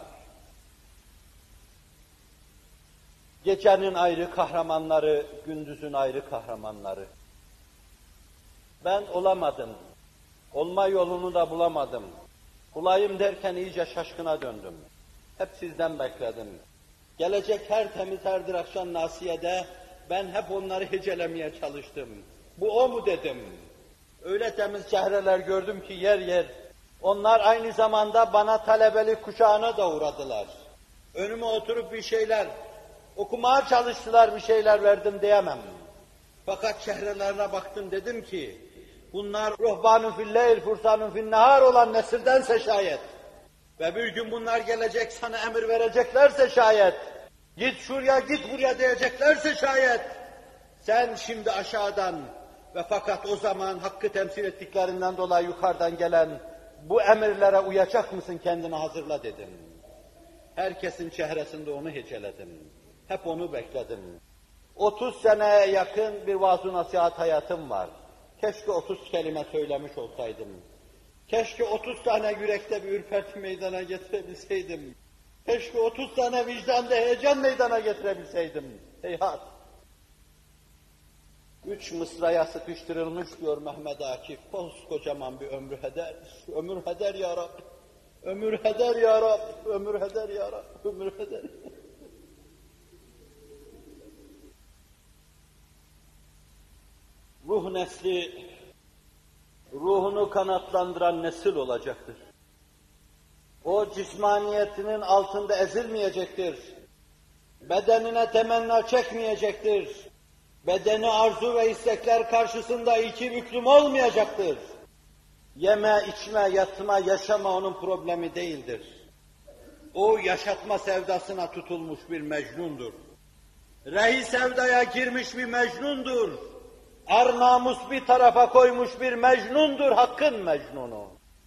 Gecenin ayrı kahramanları, gündüzün ayrı kahramanları. Ben olamadım. Olma yolunu da bulamadım. Bulayım derken iyice şaşkına döndüm. Hep sizden bekledim. Gelecek her temiz herdir akşam nasiyede ben hep onları hecelemeye çalıştım. Bu o mu dedim. Öyle temiz çehreler gördüm ki yer yer. Onlar aynı zamanda bana talebelik kuşağına da uğradılar. Önüme oturup bir şeyler okumaya çalıştılar, bir şeyler verdim diyemem. Fakat çehrelerine baktım dedim ki bunlar ruhbanun fil leyl, fursanun fil nehar olan nesildense şayet ve bir gün bunlar gelecek sana emir vereceklerse şayet, git şuraya git buraya diyeceklerse şayet, sen şimdi aşağıdan ve fakat o zaman hakkı temsil ettiklerinden dolayı yukarıdan gelen bu emirlere uyacak mısın, kendini hazırla dedim. Herkesin çehresinde onu heceledim. Hep onu bekledim. otuz seneye yakın bir vaaz-ı nasihat hayatım var. Keşke otuz kelime söylemiş olsaydım. Keşke otuz tane yürekte bir ürperti meydana getirebilseydim. Keşke otuz tane vicdanda heyecan meydana getirebilseydim. Heyhat! Üç mısraya sıkıştırılmış diyor Mehmet Akif. Koskocaman bir ömrü heder. Ömür heder ya Rab. Ömür heder ya Rab. Ömür heder ya Rab. Ömür heder. Ruh nesli, ruhunu kanatlandıran nesil olacaktır. O cismaniyetinin altında ezilmeyecektir. Bedenine temenna çekmeyecektir. Bedeni arzu ve istekler karşısında iki büklüm olmayacaktır. Yeme, içme, yatma, yaşama onun problemi değildir. O yaşatma sevdasına tutulmuş bir mecnundur. Rehi sevdaya girmiş bir mecnundur. Er namus bir tarafa koymuş bir mecnundur, hakkın mecnunu.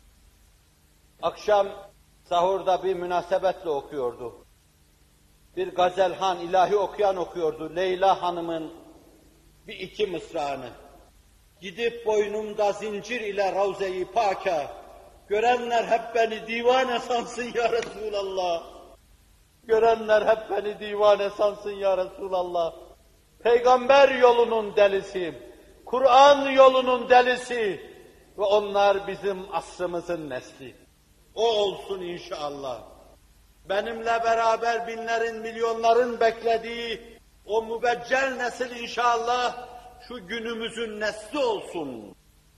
Akşam sahurda bir münasebetle okuyordu. Bir gazelhan, ilahi okuyan okuyordu. Leyla Hanım'ın bir iki mısrağını. Gidip boynumda zincir ile Ravze-i Pâk'a, görenler hep beni divane sansın ya Resulallah. Görenler hep beni divane sansın ya Resulallah. Peygamber yolunun delisi, Kur'an yolunun delisi ve onlar bizim asrımızın nesli. O olsun inşallah. Benimle beraber binlerin, milyonların beklediği o mübeccel nesil inşallah şu günümüzün nesli olsun.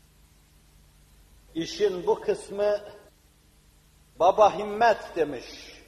İşin bu kısmı baba himmet demiş,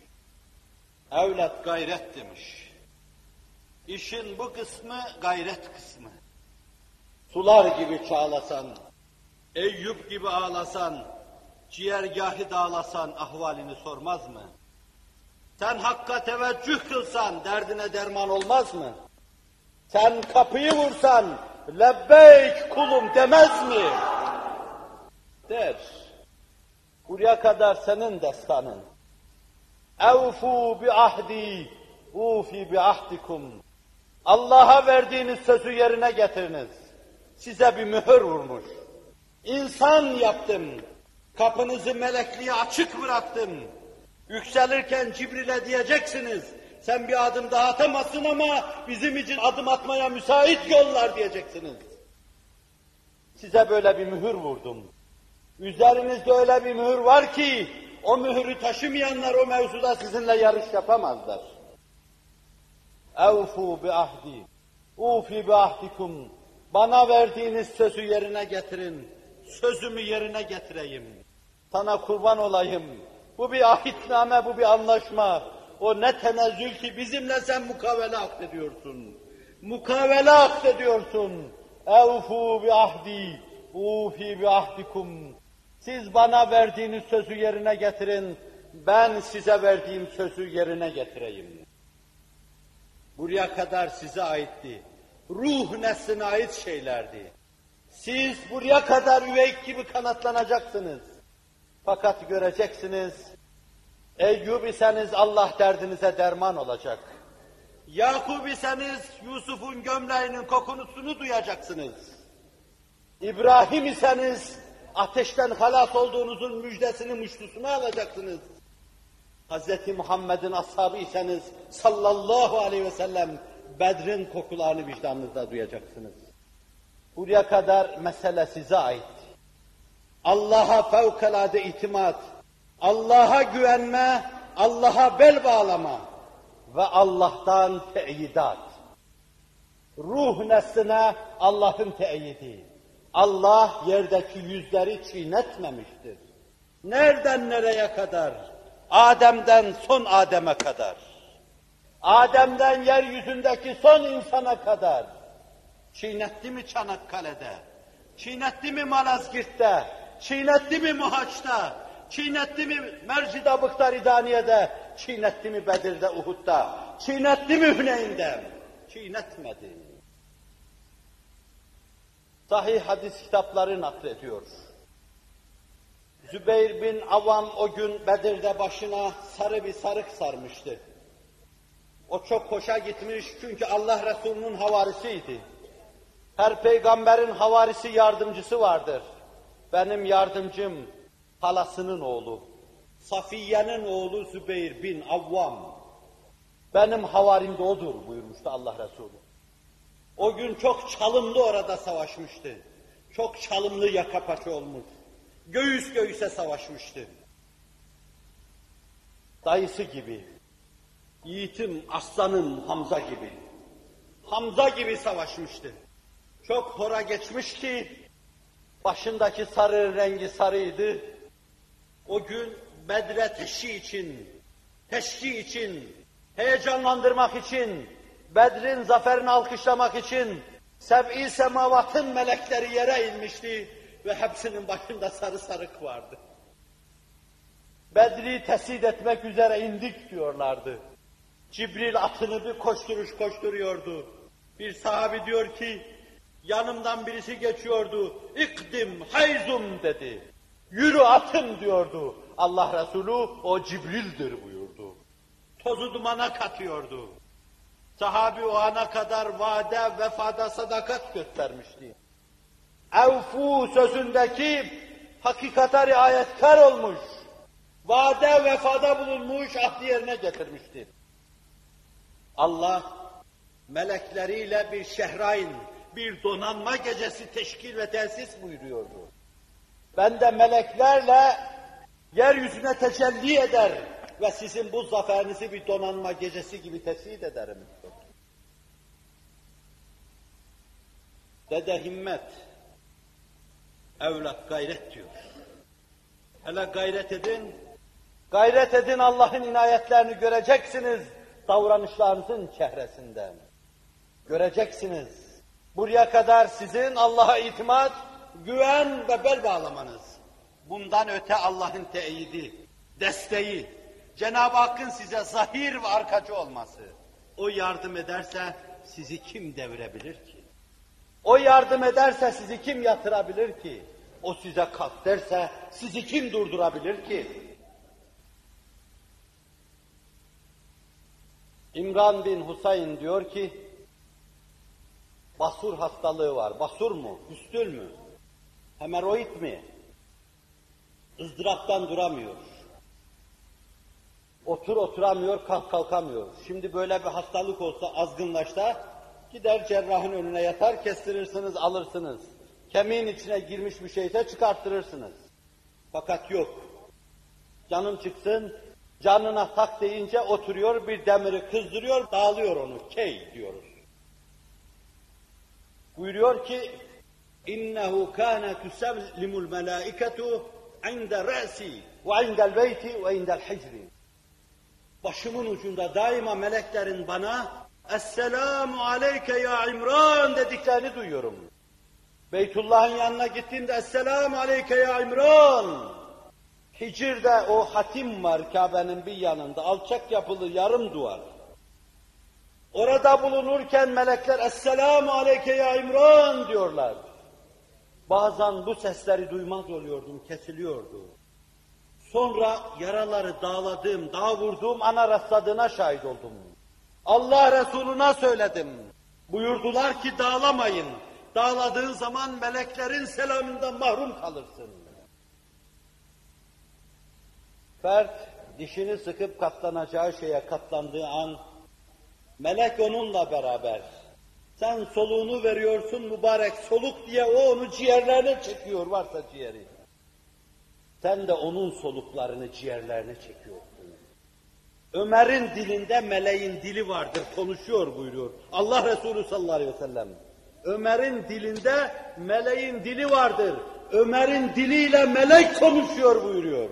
evlat gayret demiş. İşin bu kısmı gayret kısmı. Sular gibi çağlasan, Eyüp gibi ağlasan, ciğergâhı dağlasan ahvalini sormaz mı? Sen hakka teveccüh kılsan derdine derman olmaz mı? Sen kapıyı vursan lebbeyk kulum demez mi? Der. Buraya kadar senin destanın. Evfu bi ahdi, ufi bi ahdikum. Allah'a verdiğiniz sözü yerine getiriniz. Size bir mühür vurmuş. İnsan yaptım. Kapınızı melekliğe açık bıraktım. Yükselirken Cibril'e diyeceksiniz. Sen bir adım daha atamazsın ama bizim için adım atmaya müsait yollar diyeceksiniz. Size böyle bir mühür vurdum. Üzerinizde öyle bir mühür var ki o mühürü taşımayanlar o mevzuda sizinle yarış yapamazlar. Evfu bi ahdi, ufi bi ahdikum. Bana verdiğiniz sözü yerine getirin. Sözümü yerine getireyim. Sana kurban olayım. Bu bir ahitname, bu bir anlaşma. O ne tenezzül ki bizimle sen mukavele akdediyorsun. Mukavele akdediyorsun. Evfu bi ahdi, ufi bi ahdikum. Siz bana verdiğiniz sözü yerine getirin. Ben size verdiğim sözü yerine getireyim. Buraya kadar size aitti. Ruh nesline ait şeylerdi. Siz buraya kadar üveyk gibi kanatlanacaksınız. Fakat göreceksiniz, Eyyub iseniz Allah derdinize derman olacak. Yakub iseniz Yusuf'un gömleğinin kokusunu duyacaksınız. İbrahim iseniz ateşten halas olduğunuzun müjdesini, muştusunu alacaksınız. Hazreti Muhammed'in ashabı iseniz sallallahu aleyhi ve sellem Bedr'in kokularını vicdanınızda duyacaksınız. Buraya kadar mesele size ait. Allah'a fevkalade itimat, Allah'a güvenme, Allah'a bel bağlama ve Allah'tan teyidat. Ruh nesline Allah'ın teyidi. Allah yerdeki yüzleri çiğnetmemiştir. Nereden nereye kadar? Adem'den son Adem'e kadar. Adem'den yeryüzündeki son insana kadar. Çiğnetti mi Çanakkale'de? Çiğnetti mi Malazgirt'te? Çiğnetti mi Muhaç'ta? Çiğnetti mi Mercidabık'ta, Ridaniye'de? Çiğnetti mi Bedir'de, Uhud'da? Çiğnetti mi Hüneyn'de? Çiğnetmedi. Sahih hadis kitapları naklediyor. Zübeyir bin Avvam o gün Bedir'de başına sarı bir sarık sarmıştı. O çok hoşa gitmiş çünkü Allah Resulü'nün havarisiydi. Her peygamberin havarisi yardımcısı vardır. Benim yardımcım halasının oğlu, Safiye'nin oğlu Zübeyir bin Avvam. Benim havarim de odur buyurmuştu Allah Resulü. O gün çok çalımlı orada savaşmıştı. Çok çalımlı yaka paça olmuş. Göğüs göğüse savaşmıştı. Dayısı gibi, yiğitim, aslanım Hamza gibi. Hamza gibi savaşmıştı. Çok hora geçmiş ki, başındaki sarı rengi sarıydı. O gün Bedre teşhi için, teşhi için, heyecanlandırmak için, Bedr'in zaferini alkışlamak için, seb'i semavatın melekleri yere inmişti ve hepsinin başında sarı sarık vardı. Bedr'i tesid etmek üzere indik diyorlardı. Cibril atını bir koşturuş koşturuyordu. Bir sahabi diyor ki, yanımdan birisi geçiyordu, İkdim hayzum dedi. Yürü atım diyordu. Allah Resulü o Cibril'dir buyurdu. Tozu dumana katıyordu. Sahabi o ana kadar vade, vefada sadakat göstermişti. Evfu sözündeki hakikate riayetkar olmuş. Vade, vefada bulunmuş, ahdi yerine getirmişti. Allah melekleriyle bir şehrayn, bir donanma gecesi teşkil ve tesis buyuruyordu. Ben de meleklerle yeryüzüne tecelli eder ve sizin bu zaferinizi bir donanma gecesi gibi tesir ederim. Dede himmet, evlat gayret diyor. Hele gayret edin, gayret edin Allah'ın inayetlerini göreceksiniz davranışlarınızın çehresinden. Göreceksiniz. Buraya kadar sizin Allah'a itimat, güven ve bel bağlamanız. Bundan öte Allah'ın teyidi, desteği, Cenab-ı Hakk'ın size zahir ve arkacı olması. O yardım ederse sizi kim devirebilir ki? O yardım ederse sizi kim yatırabilir ki? O size kalk derse sizi kim durdurabilir ki? İmran bin Husayn diyor ki, basur hastalığı var. Basur mu? Hüstül mü? Hemeroid mi? ızdıraptan duramıyor. Otur oturamıyor, kalk kalkamıyor. Şimdi böyle bir hastalık olsa, azgınlaşsa, gider cerrahın önüne yatar, kestirirsiniz, alırsınız. Kemiğin içine girmiş bir şeyse çıkarttırırsınız. Fakat yok. Canım çıksın, canına tak deyince oturuyor, bir demiri kızdırıyor, dağılıyor onu. Key diyoruz. Buyuruyor ki, İnnehu kâne tüsellimul melâiketu inde re'si ve indel beyti ve indel hicri. Başımın ucunda daima meleklerin bana Esselamu aleyke ya İmran dediklerini duyuyorum. Beytullah'ın yanına gittiğimde Esselamu aleyke ya İmran. Hicr'de o hatim var Kabe'nin bir yanında, alçak yapılı yarım duvar. Orada bulunurken melekler Esselamu aleyke ya İmran diyorlar. Bazen bu sesleri duymaz oluyordum, kesiliyordu. Sonra yaraları dağladığım, dağ vurduğum ana rastladığına şahit oldum. Allah Resulü'ne söyledim. Buyurdular ki dağlamayın. Dağladığın zaman meleklerin selamından mahrum kalırsın. Fert dişini sıkıp katlanacağı şeye katlandığı an, melek onunla beraber. Sen soluğunu veriyorsun mübarek soluk diye o onu ciğerlerine çekiyor varsa ciğeri. Sen de onun soluklarını ciğerlerine çekiyorsun. Ömer'in dilinde meleğin dili vardır, konuşuyor buyuruyor. Allah Resulü sallallahu aleyhi ve sellem. Ömer'in dilinde meleğin dili vardır. Ömer'in diliyle melek konuşuyor buyuruyor.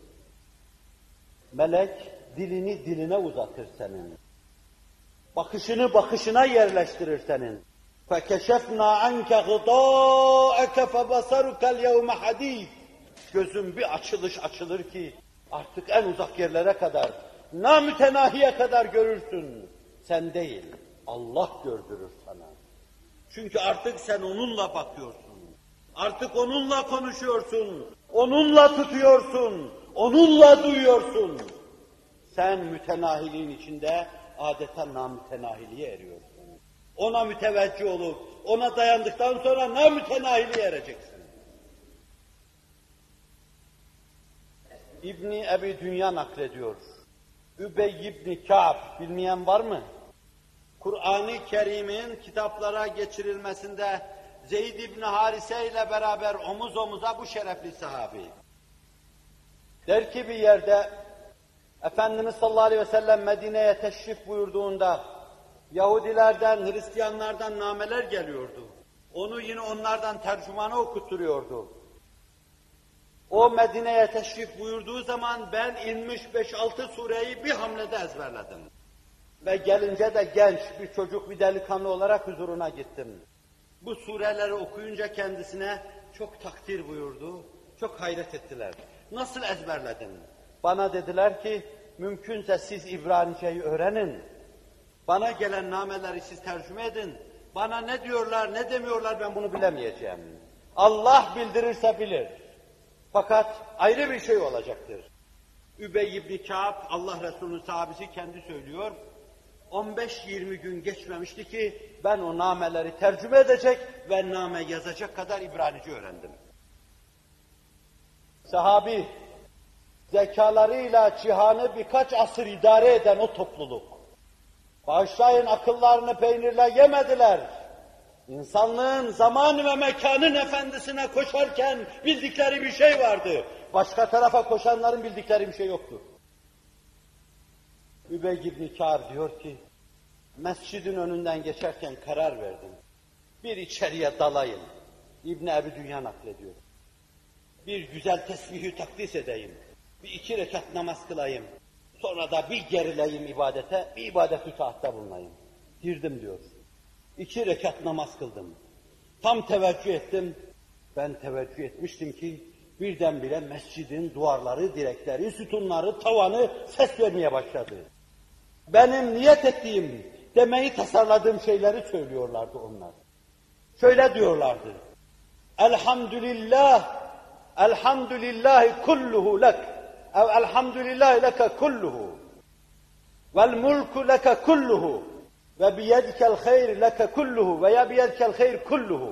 Melek dilini diline uzatır senin. Bakışını bakışına yerleştirir senin. فَكَشَفْنَا عَنْكَ غِضَاءَكَ فَبَصَرُكَ الْيَوْمَ حَد۪يدٍ. Gözün bir açılış açılır ki artık en uzak yerlere kadar, namütenahiye kadar görürsün. Sen değil, Allah gördürür sana. Çünkü artık sen onunla bakıyorsun. Artık onunla konuşuyorsun, onunla tutuyorsun, onunla duyuyorsun. Sen mütenahiliğin içinde adeta namütenahiliğe eriyorsun. Ona müteveccih olup, ona dayandıktan sonra namütenahiliğe ereceksin. İbni Ebi Dünya naklediyor. Übey ibn Ka'b, bilmeyen var mı? Kur'an-ı Kerim'in kitaplara geçirilmesinde Zeyd ibn Harise ile beraber omuz omuza bu şerefli sahabi. Der ki bir yerde, Efendimiz sallallahu aleyhi ve sellem Medine'ye teşrif buyurduğunda, Yahudilerden, Hristiyanlardan nameler geliyordu. Onu yine onlardan tercümanı okutturuyordu. O Medine'ye teşrif buyurduğu zaman ben inmiş beş altı sureyi bir hamlede ezberledim. Ve gelince de genç bir çocuk, bir delikanlı olarak huzuruna gittim. Bu sureleri okuyunca kendisine çok takdir buyurdu, çok hayret ettiler. Nasıl ezberledin? Bana dediler ki, mümkünse siz İbranice'yi öğrenin. Bana gelen nameleri siz tercüme edin. Bana ne diyorlar, ne demiyorlar ben bunu bilemeyeceğim. Allah bildirirse bilir. Fakat ayrı bir şey olacaktır. Übey ibn Ka'b, Allah Resulü'nün sahabesi kendi söylüyor. on beş yirmi gün geçmemişti ki ben o nameleri tercüme edecek ve name yazacak kadar İbranice öğrendim. Sahabi, zekalarıyla cihanı birkaç asır idare eden o topluluk. Bağışlayın, akıllarını peynirle yemediler. İnsanlığın zamanı ve mekanın efendisine koşarken bildikleri bir şey vardı. Başka tarafa koşanların bildikleri bir şey yoktu. Übey ibn Ka'b diyor ki, mescidin önünden geçerken karar verdim. Bir içeriye dalayım. İbn Ebi Dünya naklediyor. Bir güzel tesbihü takdis edeyim. Bir iki rekat namaz kılayım. Sonra da bir gerileyim ibadete, bir ibadet-ü taatte bulunayım. Girdim diyor. İki rekat namaz kıldım. Tam teveccüh ettim. Ben teveccüh etmiştim ki birdenbire mescidin duvarları, direkleri, sütunları, tavanı ses vermeye başladı. Benim niyet ettiğim, demeyi tasarladığım şeyleri söylüyorlardı onlar. Şöyle diyorlardı. Elhamdülillah, elhamdülillahi kulluhu lek. Ev elhamdülillahi leke kulluhu. Vel mulku leke kulluhu. Ve biyedikel hayr leke kulluhu. Ve ya biyedikel hayr kulluhu.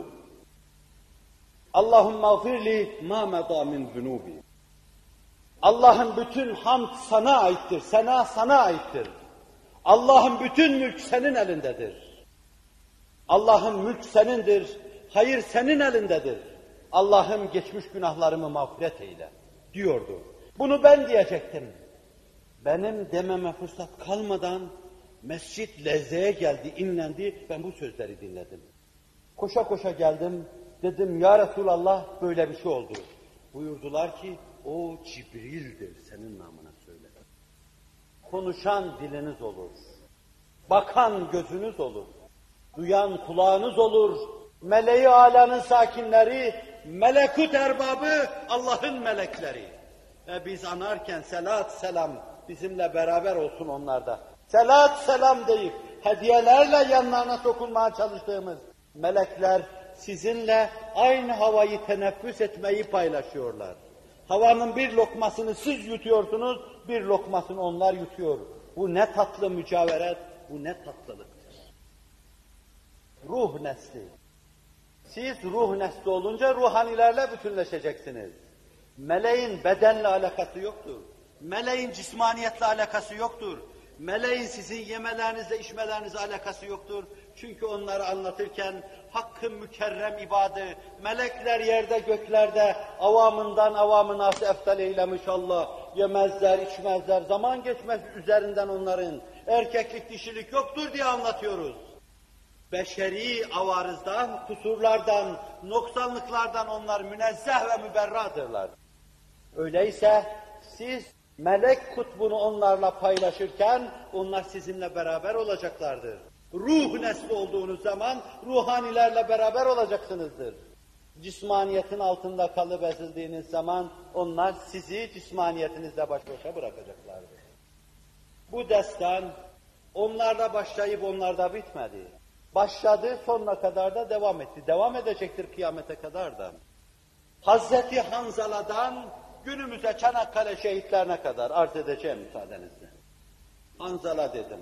Allahümme gfirli ma meda min zunubi. Allah'ın bütün hamd sana aittir, sena sana aittir. Allah'ın bütün mülk senin elindedir. Allah'ın mülk senindir, hayır senin elindedir. Allah'ım geçmiş günahlarımı mağfiret eyle, diyordu. Bunu ben diyecektim. Benim dememe fırsat kalmadan mescit lezzeye geldi, inlendi, ben bu sözleri dinledim. Koşa koşa geldim, dedim ya Resulallah böyle bir şey oldu. Buyurdular ki o Cibril'dir, senin namına söyle. Konuşan diliniz olur, bakan gözünüz olur, duyan kulağınız olur, meleği alanın sakinleri, melekut erbabı, Allah'ın melekleri. Ve biz anarken selat selam bizimle beraber olsun onlarda. Selat selam deyip hediyelerle yanlarına sokulmaya çalıştığımız melekler sizinle aynı havayı teneffüs etmeyi paylaşıyorlar. Havanın bir lokmasını siz yutuyorsunuz, bir lokmasını onlar yutuyor. Bu ne tatlı mücaveret, bu ne tatlılıktır. Ruh nesli. Siz ruh nesli olunca ruhanilerle bütünleşeceksiniz. Meleğin bedenle alakası yoktur. Meleğin cismaniyetle alakası yoktur. Meleğin sizin yemelerinizle, içmelerinizle alakası yoktur. Çünkü onları anlatırken hakkın mükerrem ibadı, melekler yerde göklerde, avamından avamınası eftal eylemiş Allah. Yemezler, içmezler, zaman geçmez üzerinden onların. Erkeklik, dişilik yoktur diye anlatıyoruz. Beşeri avarızdan, kusurlardan, noksanlıklardan onlar münezzeh ve müberradırlar. Öyleyse siz melek kutbunu onlarla paylaşırken onlar sizinle beraber olacaklardır. Ruh nesli olduğunuz zaman ruhanilerle beraber olacaksınızdır. Cismaniyetin altında kalıp ezildiğiniz zaman onlar sizi cismaniyetinizle baş başa bırakacaklardır. Bu destan onlarla başlayıp onlarda bitmedi. Başladı, sonuna kadar da devam etti. Devam edecektir kıyamete kadar da. Hazreti Hanzala'dan günümüze Çanakkale şehitlerine kadar arz edeceğim müsaadenizle. Hanzala dedim.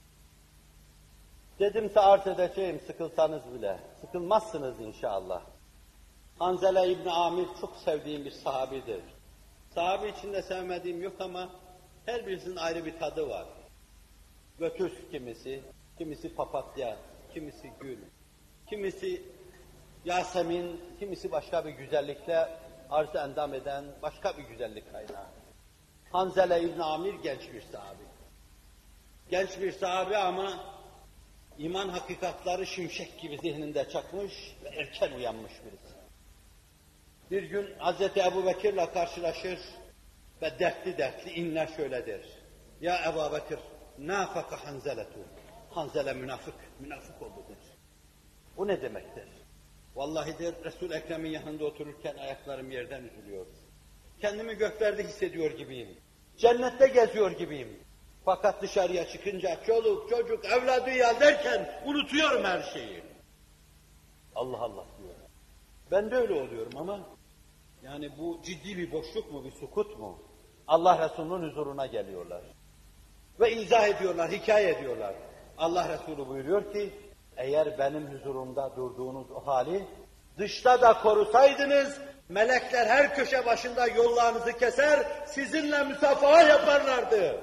Dedimse arz edeceğim sıkılsanız bile. Sıkılmazsınız inşallah. Hanzala İbni Amir çok sevdiğim bir sahabidir. Sahabi içinde sevmediğim yok ama her birisinin ayrı bir tadı var. Götüs kimisi, kimisi papatya, kimisi gül, kimisi Yasemin, kimisi başka bir güzellikle arz-ı endam eden başka bir güzellik kaynağı. Hanzala İbni Amir genç bir sahabi. Genç bir sahabi ama iman hakikatları şimşek gibi zihninde çakmış ve erken uyanmış birisi. Bir gün Hazreti Ebubekir'le karşılaşır ve dertli dertli inler şöyle der. Ya Ebubekir, nâfaka Hanzeletu. Hanzele münafık, münafık oldu der. Bu ne demektir? Vallahi der, Resul-i Ekrem'in yanında otururken ayaklarım yerden üzülüyor. Kendimi göklerde hissediyor gibiyim. Cennette geziyor gibiyim. Fakat dışarıya çıkınca çoluk, çocuk, evladı ya derken unutuyorum her şeyi. Allah Allah diyor. Ben de öyle oluyorum ama yani bu ciddi bir boşluk mu, bir sukut mu? Allah Resulü'nün huzuruna geliyorlar. Ve izah ediyorlar, hikaye ediyorlar. Allah Resulü buyuruyor ki, eğer benim huzurumda durduğunuz o hali dışta da korusaydınız, melekler her köşe başında yollarınızı keser, sizinle müsafaha yaparlardı.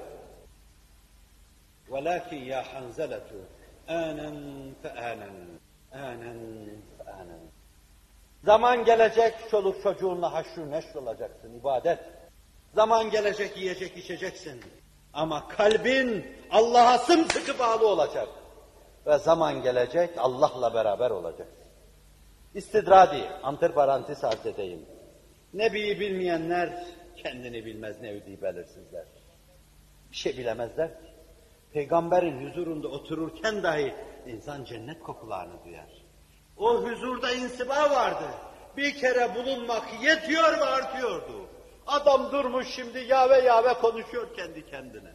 وَلَكِنْ يَا حَنْزَلَةُ آنًا فَآنًا آنًا فَآنًا Zaman gelecek, çoluk çocuğunla haşr neşr olacaksın, ibadet. Zaman gelecek, yiyecek, içeceksin. Ama kalbin Allah'a sımsıkı bağlı olacak. Ve zaman gelecek, Allah'la beraber olacaksın. İstidradi, antiparantez arz edeyim. Nebi'yi bilmeyenler kendini bilmez, nevdi belirsizler. Bir şey bilemezler ki. Peygamberin huzurunda otururken dahi insan cennet kokularını duyar. O huzurda insiba vardı. Bir kere bulunmak yetiyor ve artıyordu. Adam durmuş şimdi yave yave konuşuyor kendi kendine.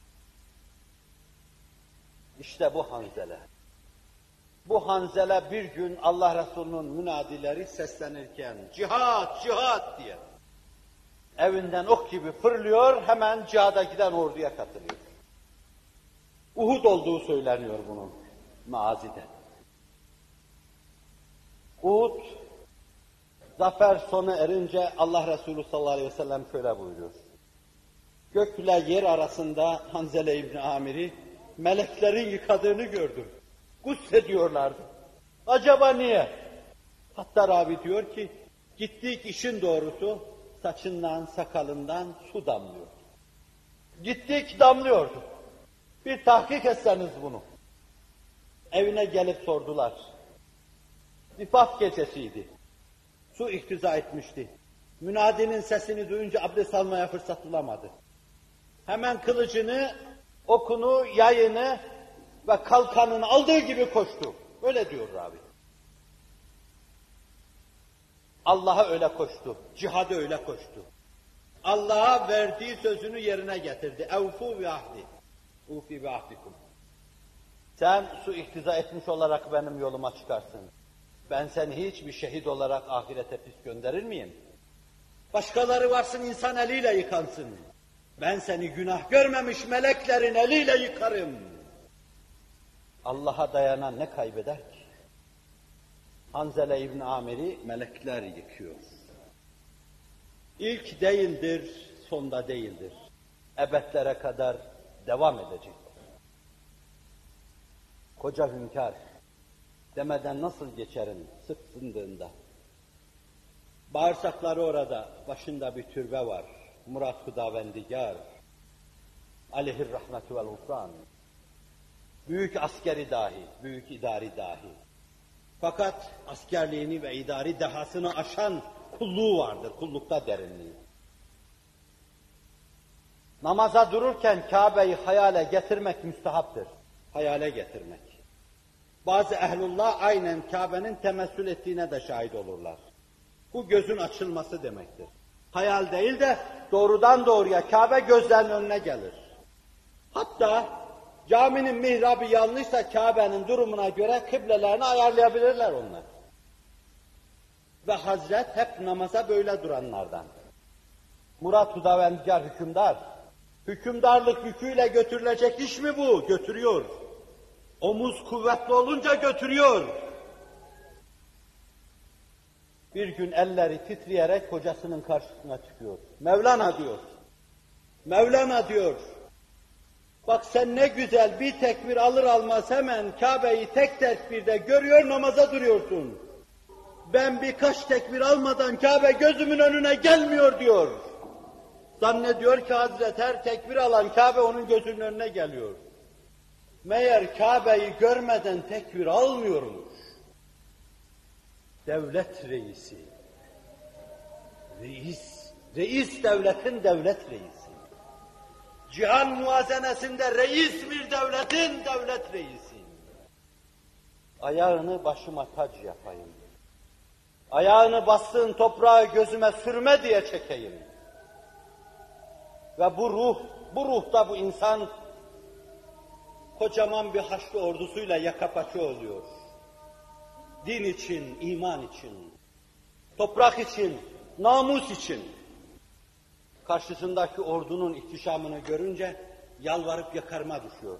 İşte bu Hanzele. Bu Hanzele bir gün Allah Resulü'nün münadileri seslenirken cihat, cihat diye evinden ok gibi fırlıyor, hemen cihada giden orduya katılıyor. Uhud olduğu söyleniyor bunun mazide. Uhud, zafer sona erince Allah Resulü sallallahu aleyhi ve sellem şöyle buyuruyor. Gökle yer arasında Hanzele İbni Amir'i meleklerin yıkadığını gördüm. Gussediyorlardı. Acaba niye? Hatta Rabi diyor ki, gittik işin doğrusu, saçından, sakalından su damlıyor. Gittik damlıyordu. Bir tahkik etseniz bunu. Evine gelip sordular. Zifaf gecesiydi. Su ihtiza etmişti. Münadinin sesini duyunca abdest almaya fırsat bulamadı. Hemen kılıcını, okunu, yayını ve kalkanını aldığı gibi koştu. Öyle diyor Rabi. Allah'a öyle koştu. Cihada öyle koştu. Allah'a verdiği sözünü yerine getirdi. Evfu bi ahdi. Ufi bi ahdikum. Sen su ihtiza etmiş olarak benim yoluma çıkarsın. Ben seni hiçbir şehit olarak ahirete pis gönderir miyim? Başkaları varsın insan eliyle yıkansın. Ben seni günah görmemiş meleklerin eliyle yıkarım. Allah'a dayanan ne kaybeder ki? Hanzele İbni Amir'i melekler yıkıyor. İlk değildir, sonda değildir. Ebedlere kadar devam edecek. Koca hünkâr, demeden nasıl geçerim sık sındığında. Bağırsakları orada, başında bir türbe var. Murat Hudavendigar, aleyhir rahmetü vel gufran. Büyük askeri dahi, büyük idari dahi. Fakat askerliğini ve idari dehasını aşan kulluğu vardır, kullukta derinliği. Namaza dururken Kabe'yi hayale getirmek müstehaptır. Hayale getirmek. Bazı ehlullah aynen Kabe'nin temessül ettiğine de şahit olurlar. Bu gözün açılması demektir. Hayal değil de doğrudan doğruya Kabe gözlerinin önüne gelir. Hatta caminin mihrabı yanlışsa Kabe'nin durumuna göre kıblelerini ayarlayabilirler onlar. Ve Hazret hep namaza böyle duranlardan. Murat Hudavendigar hükümdar. Hükümdarlık yüküyle götürülecek iş mi bu? Götürüyor. Omuz kuvvetli olunca götürüyor. Bir gün elleri titreyerek hocasının karşısına çıkıyor. Mevlana diyor. Mevlana diyor. Bak sen ne güzel bir tekbir alır almaz hemen Kabe'yi tek tekbirde görüyor, namaza duruyorsun. Ben birkaç tekbir almadan Kabe gözümün önüne gelmiyor diyor. Zannediyor ki Hazret her tekbir alan Kabe onun gözünün önüne geliyor. Meğer Kabe'yi görmeden tekbir almıyormuş. Devlet reisi. Reis. Reis devletin devlet reisi. Cihan muazenesinde reis bir devletin devlet reisi. Ayağını başıma tac yapayım. Ayağını bastığın toprağa gözüme sürme diye çekeyim. Ve bu ruh, bu ruhta bu insan kocaman bir Haçlı ordusuyla yaka paça oluyor. Din için, iman için, toprak için, namus için. Karşısındaki ordunun ihtişamını görünce yalvarıp yakarma düşüyor.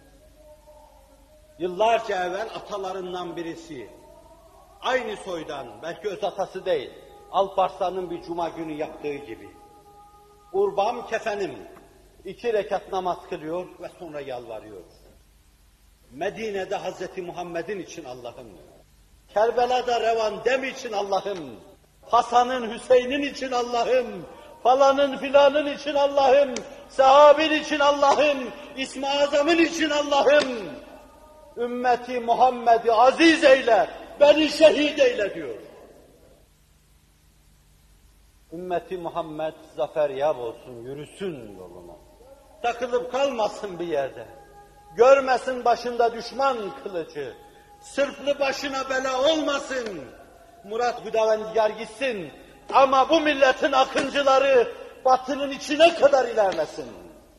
Yıllarca evvel atalarından birisi, aynı soydan, belki öz atası değil, Alparslan'ın bir cuma günü yaptığı gibi, urbam kefenim, iki rekat namaz kılıyor ve sonra yalvarıyor. Medine'de Hazreti Muhammed'in için Allah'ım, Kerbela'da revan dem için Allah'ım, Hasan'ın, Hüseyin'in için Allah'ım, falanın filanın için Allah'ım, sahabin için Allah'ım, İsmi Azam'ın için Allah'ım, ümmeti Muhammed'i aziz eyle, beni şehit eyle diyor. Ümmeti Muhammed zafer yap olsun, yürüsün yoluna. Takılıp kalmasın bir yerde. Görmesin başında düşman kılıcı. Sırplı başına bela olmasın. Murat Hudavendigar gitsin. Ama bu milletin akıncıları batının içine kadar ilerlesin.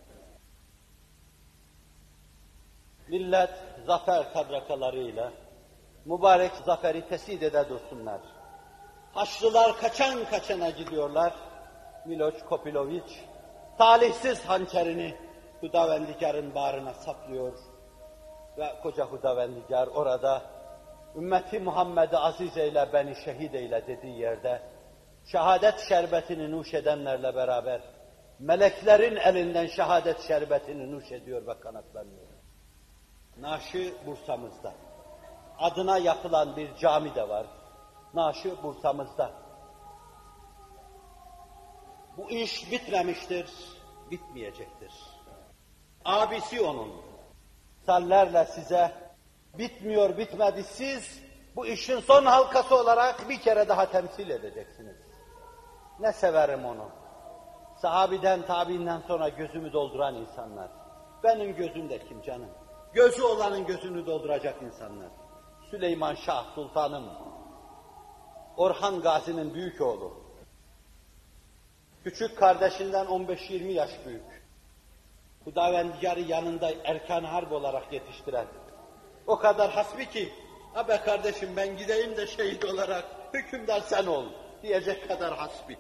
Millet zafer tabrakalarıyla mübarek zaferi tesid ede dursunlar. Haçlılar kaçan kaçana gidiyorlar. Miloš Kopilović talihsiz hançerini Hudavendigar'ın bağrına saplıyor. Ve koca Hudavendigar orada ümmeti Muhammed'i aziz eyle, beni şehit eyle dediği yerde şehadet şerbetini nuş edenlerle beraber meleklerin elinden şehadet şerbetini nuş ediyor ve kanatlanıyor. Naaşı Bursa'mızda. Adına yapılan bir cami de var. Naaşı Bursa'mızda. Bu iş bitmemiştir, bitmeyecektir. Abisi onun. Sallerle size bitmiyor, bitmedi, siz bu işin son halkası olarak bir kere daha temsil edeceksiniz. Ne severim onu. Sahabiden, tabiinden sonra gözümü dolduran insanlar. Benim gözüm de kim canım? Gözü olanın gözünü dolduracak insanlar. Süleyman Şah Sultanım, Orhan Gazi'nin büyük oğlu. Küçük kardeşinden on beş yirmi yaş büyük. Hudavendigar'ı yanında erkan harp olarak yetiştiren. O kadar hasbi ki, "Abi kardeşim ben gideyim de şehit olarak hükümdar sen ol" diyecek kadar hasbi.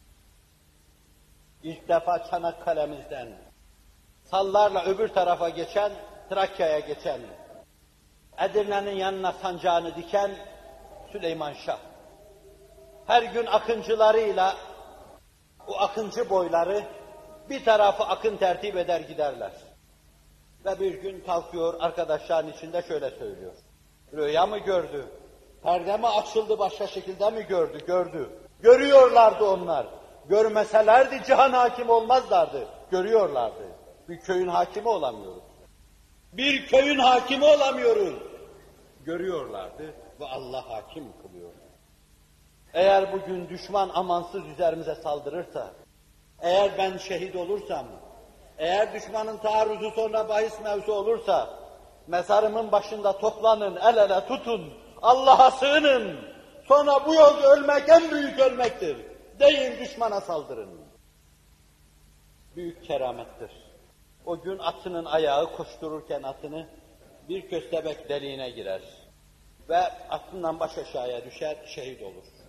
İlk defa Çanakkale'mizden sallarla öbür tarafa geçen, Trakya'ya geçen, Edirne'nin yanına sancağını diken Süleyman Şah. Her gün akıncılarıyla o akıncı boyları bir tarafı akın tertip eder giderler. Ve bir gün kalkıyor arkadaşların içinde şöyle söylüyor. Rüya mı gördü? Perde mi açıldı, başka şekilde mi gördü? Gördü. Görüyorlardı onlar. Görmeselerdi cihan hakim olmazlardı. Görüyorlardı. Bir köyün hakimi olamıyoruz. Bir köyün hakimi olamıyoruz. Görüyorlardı ve Allah hakim kılıyor. Eğer bugün düşman amansız üzerimize saldırırsa, eğer ben şehit olursam, eğer düşmanın taarruzu sonra bahis mevzu olursa, mezarımın başında toplanın, el ele tutun, Allah'a sığının, sonra bu yolda ölmek en büyük ölmektir. Deyin düşmana saldırın. Büyük keramettir. O gün atının ayağı koştururken atını bir köstebek deliğine girer ve atından baş aşağıya düşer, şehit olur.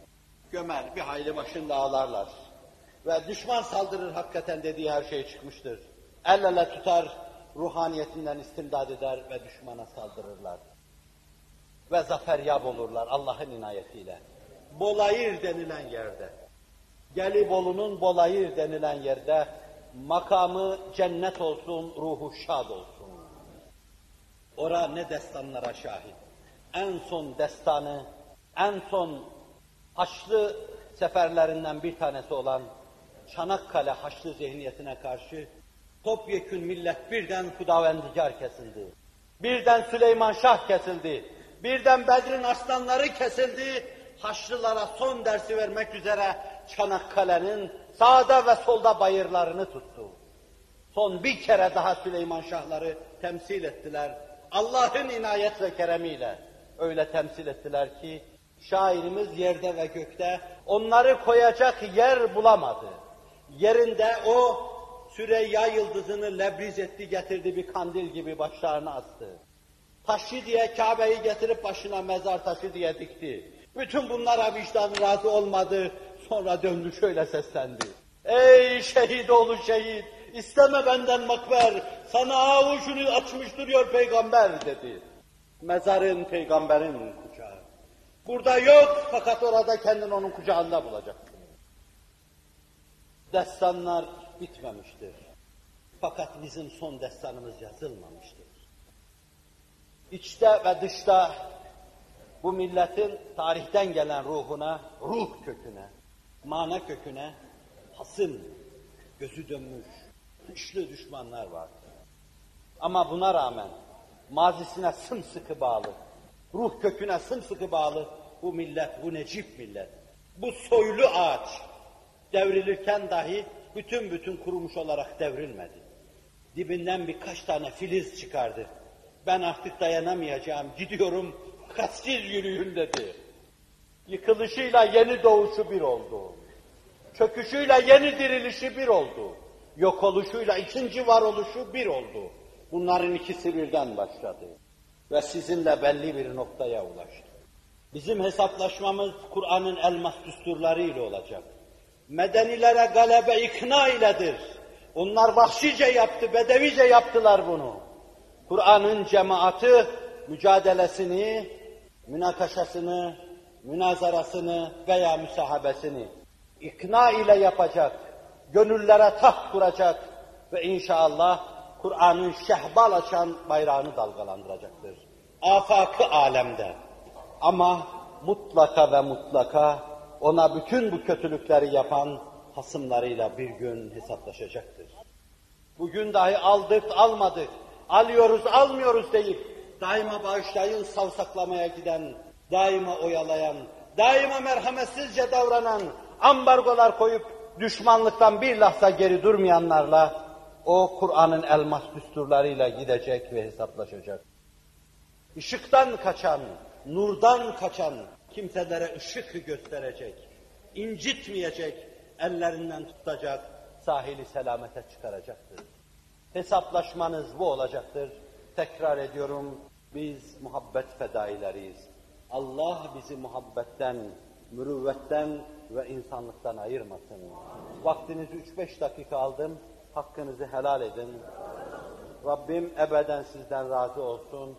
gömer, bir hayli başında ağlarlar. Ve düşman saldırır hakikaten dediği her şey çıkmıştır. El ele tutar, ruhaniyetinden istimdad eder ve düşmana saldırırlar. Ve zaferyab olurlar Allah'ın inayetiyle. Bolayır denilen yerde, Gelibolu'nun Bolayır denilen yerde makamı cennet olsun, ruhu şad olsun. Ora ne destanlara şahit. En son destanı, en son Haçlı seferlerinden bir tanesi olan Çanakkale Haçlı zihniyetine karşı topyekün millet birden Hudavendigar kesildi. Birden Süleyman Şah kesildi. Birden Bedir'in aslanları kesildi. Haçlılara son dersi vermek üzere Çanakkale'nin sağda ve solda bayırlarını tuttu. Son bir kere daha Süleyman Şahları temsil ettiler. Allah'ın inayet ve keremiyle öyle temsil ettiler ki şairimiz yerde ve gökte onları koyacak yer bulamadı. Yerinde o Süreyya yıldızını lebriz etti, getirdi bir kandil gibi başlarına astı. Taşı diye Kabe'yi getirip başına mezar taşı diye dikti. Bütün bunlara vicdan razı olmadı. Sonra döndü şöyle seslendi. Ey şehit oğlu şehit, isteme benden makber, sana avucunu açmış duruyor peygamber dedi. Mezarın peygamberin kucağı. Burada yok fakat orada kendini onun kucağında bulacaksın. Destanlar bitmemiştir. Fakat bizim son destanımız yazılmamıştır. İçte ve dışta bu milletin tarihten gelen ruhuna, ruh köküne, mana köküne hasım, gözü dönmüş, güçlü düşmanlar vardı. Ama buna rağmen mazisine sımsıkı bağlı, ruh köküne sımsıkı bağlı bu millet, bu necip millet, bu soylu ağaç devrilirken dahi bütün bütün kurumuş olarak devrilmedi. Dibinden birkaç tane filiz çıkardı. Ben artık dayanamayacağım, gidiyorum, fakat siz yürüyün dedi. Yıkılışıyla yeni doğuşu bir oldu. Çöküşüyle yeni dirilişi bir oldu. Yok oluşuyla ikinci varoluşu bir oldu. Bunların ikisi birden başladı. Ve sizinle belli bir noktaya ulaştı. Bizim hesaplaşmamız Kur'an'ın elmas düsturları ile olacak. Medenilere galebe ikna iledir. Onlar vahşice yaptı, bedevice yaptılar bunu. Kur'an'ın cemaati mücadelesini, münakaşasını, münazarasını veya müsahabesini ikna ile yapacak, gönüllere taht kuracak ve inşallah Kur'an'ın şehbal açan bayrağını dalgalandıracaktır. Afak-ı alemde. Ama mutlaka ve mutlaka ona bütün bu kötülükleri yapan hasımlarıyla bir gün hesaplaşacaktır. Bugün dahi aldık, almadık, alıyoruz, almıyoruz deyip daima bağışlayın savsaklamaya giden, daima oyalayan, daima merhametsizce davranan, ambargolar koyup düşmanlıktan bir lahza geri durmayanlarla o Kur'an'ın elmas düsturlarıyla gidecek ve hesaplaşacak. Işıktan kaçan, nurdan kaçan kimselere ışık gösterecek, incitmeyecek, ellerinden tutacak, sahili selamete çıkaracaktır. Hesaplaşmanız bu olacaktır. Tekrar ediyorum, biz muhabbet fedaileriyiz. Allah bizi muhabbetten, mürüvvetten ve insanlıktan ayırmasın. Vaktinizi üç beş dakika aldım, hakkınızı helal edin. Rabbim ebeden sizden razı olsun.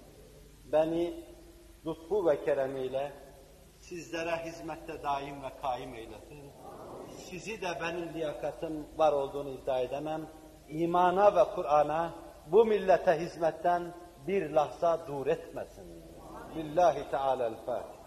Beni lütfu ve keremiyle sizlere hizmette daim ve kaim eylesin. Sizi de benim liyakatım var olduğunu iddia edemem. İmana ve Kur'an'a, bu millete hizmetten bir lahza dur etmesin. Lillahi Teala'l-Fatiha.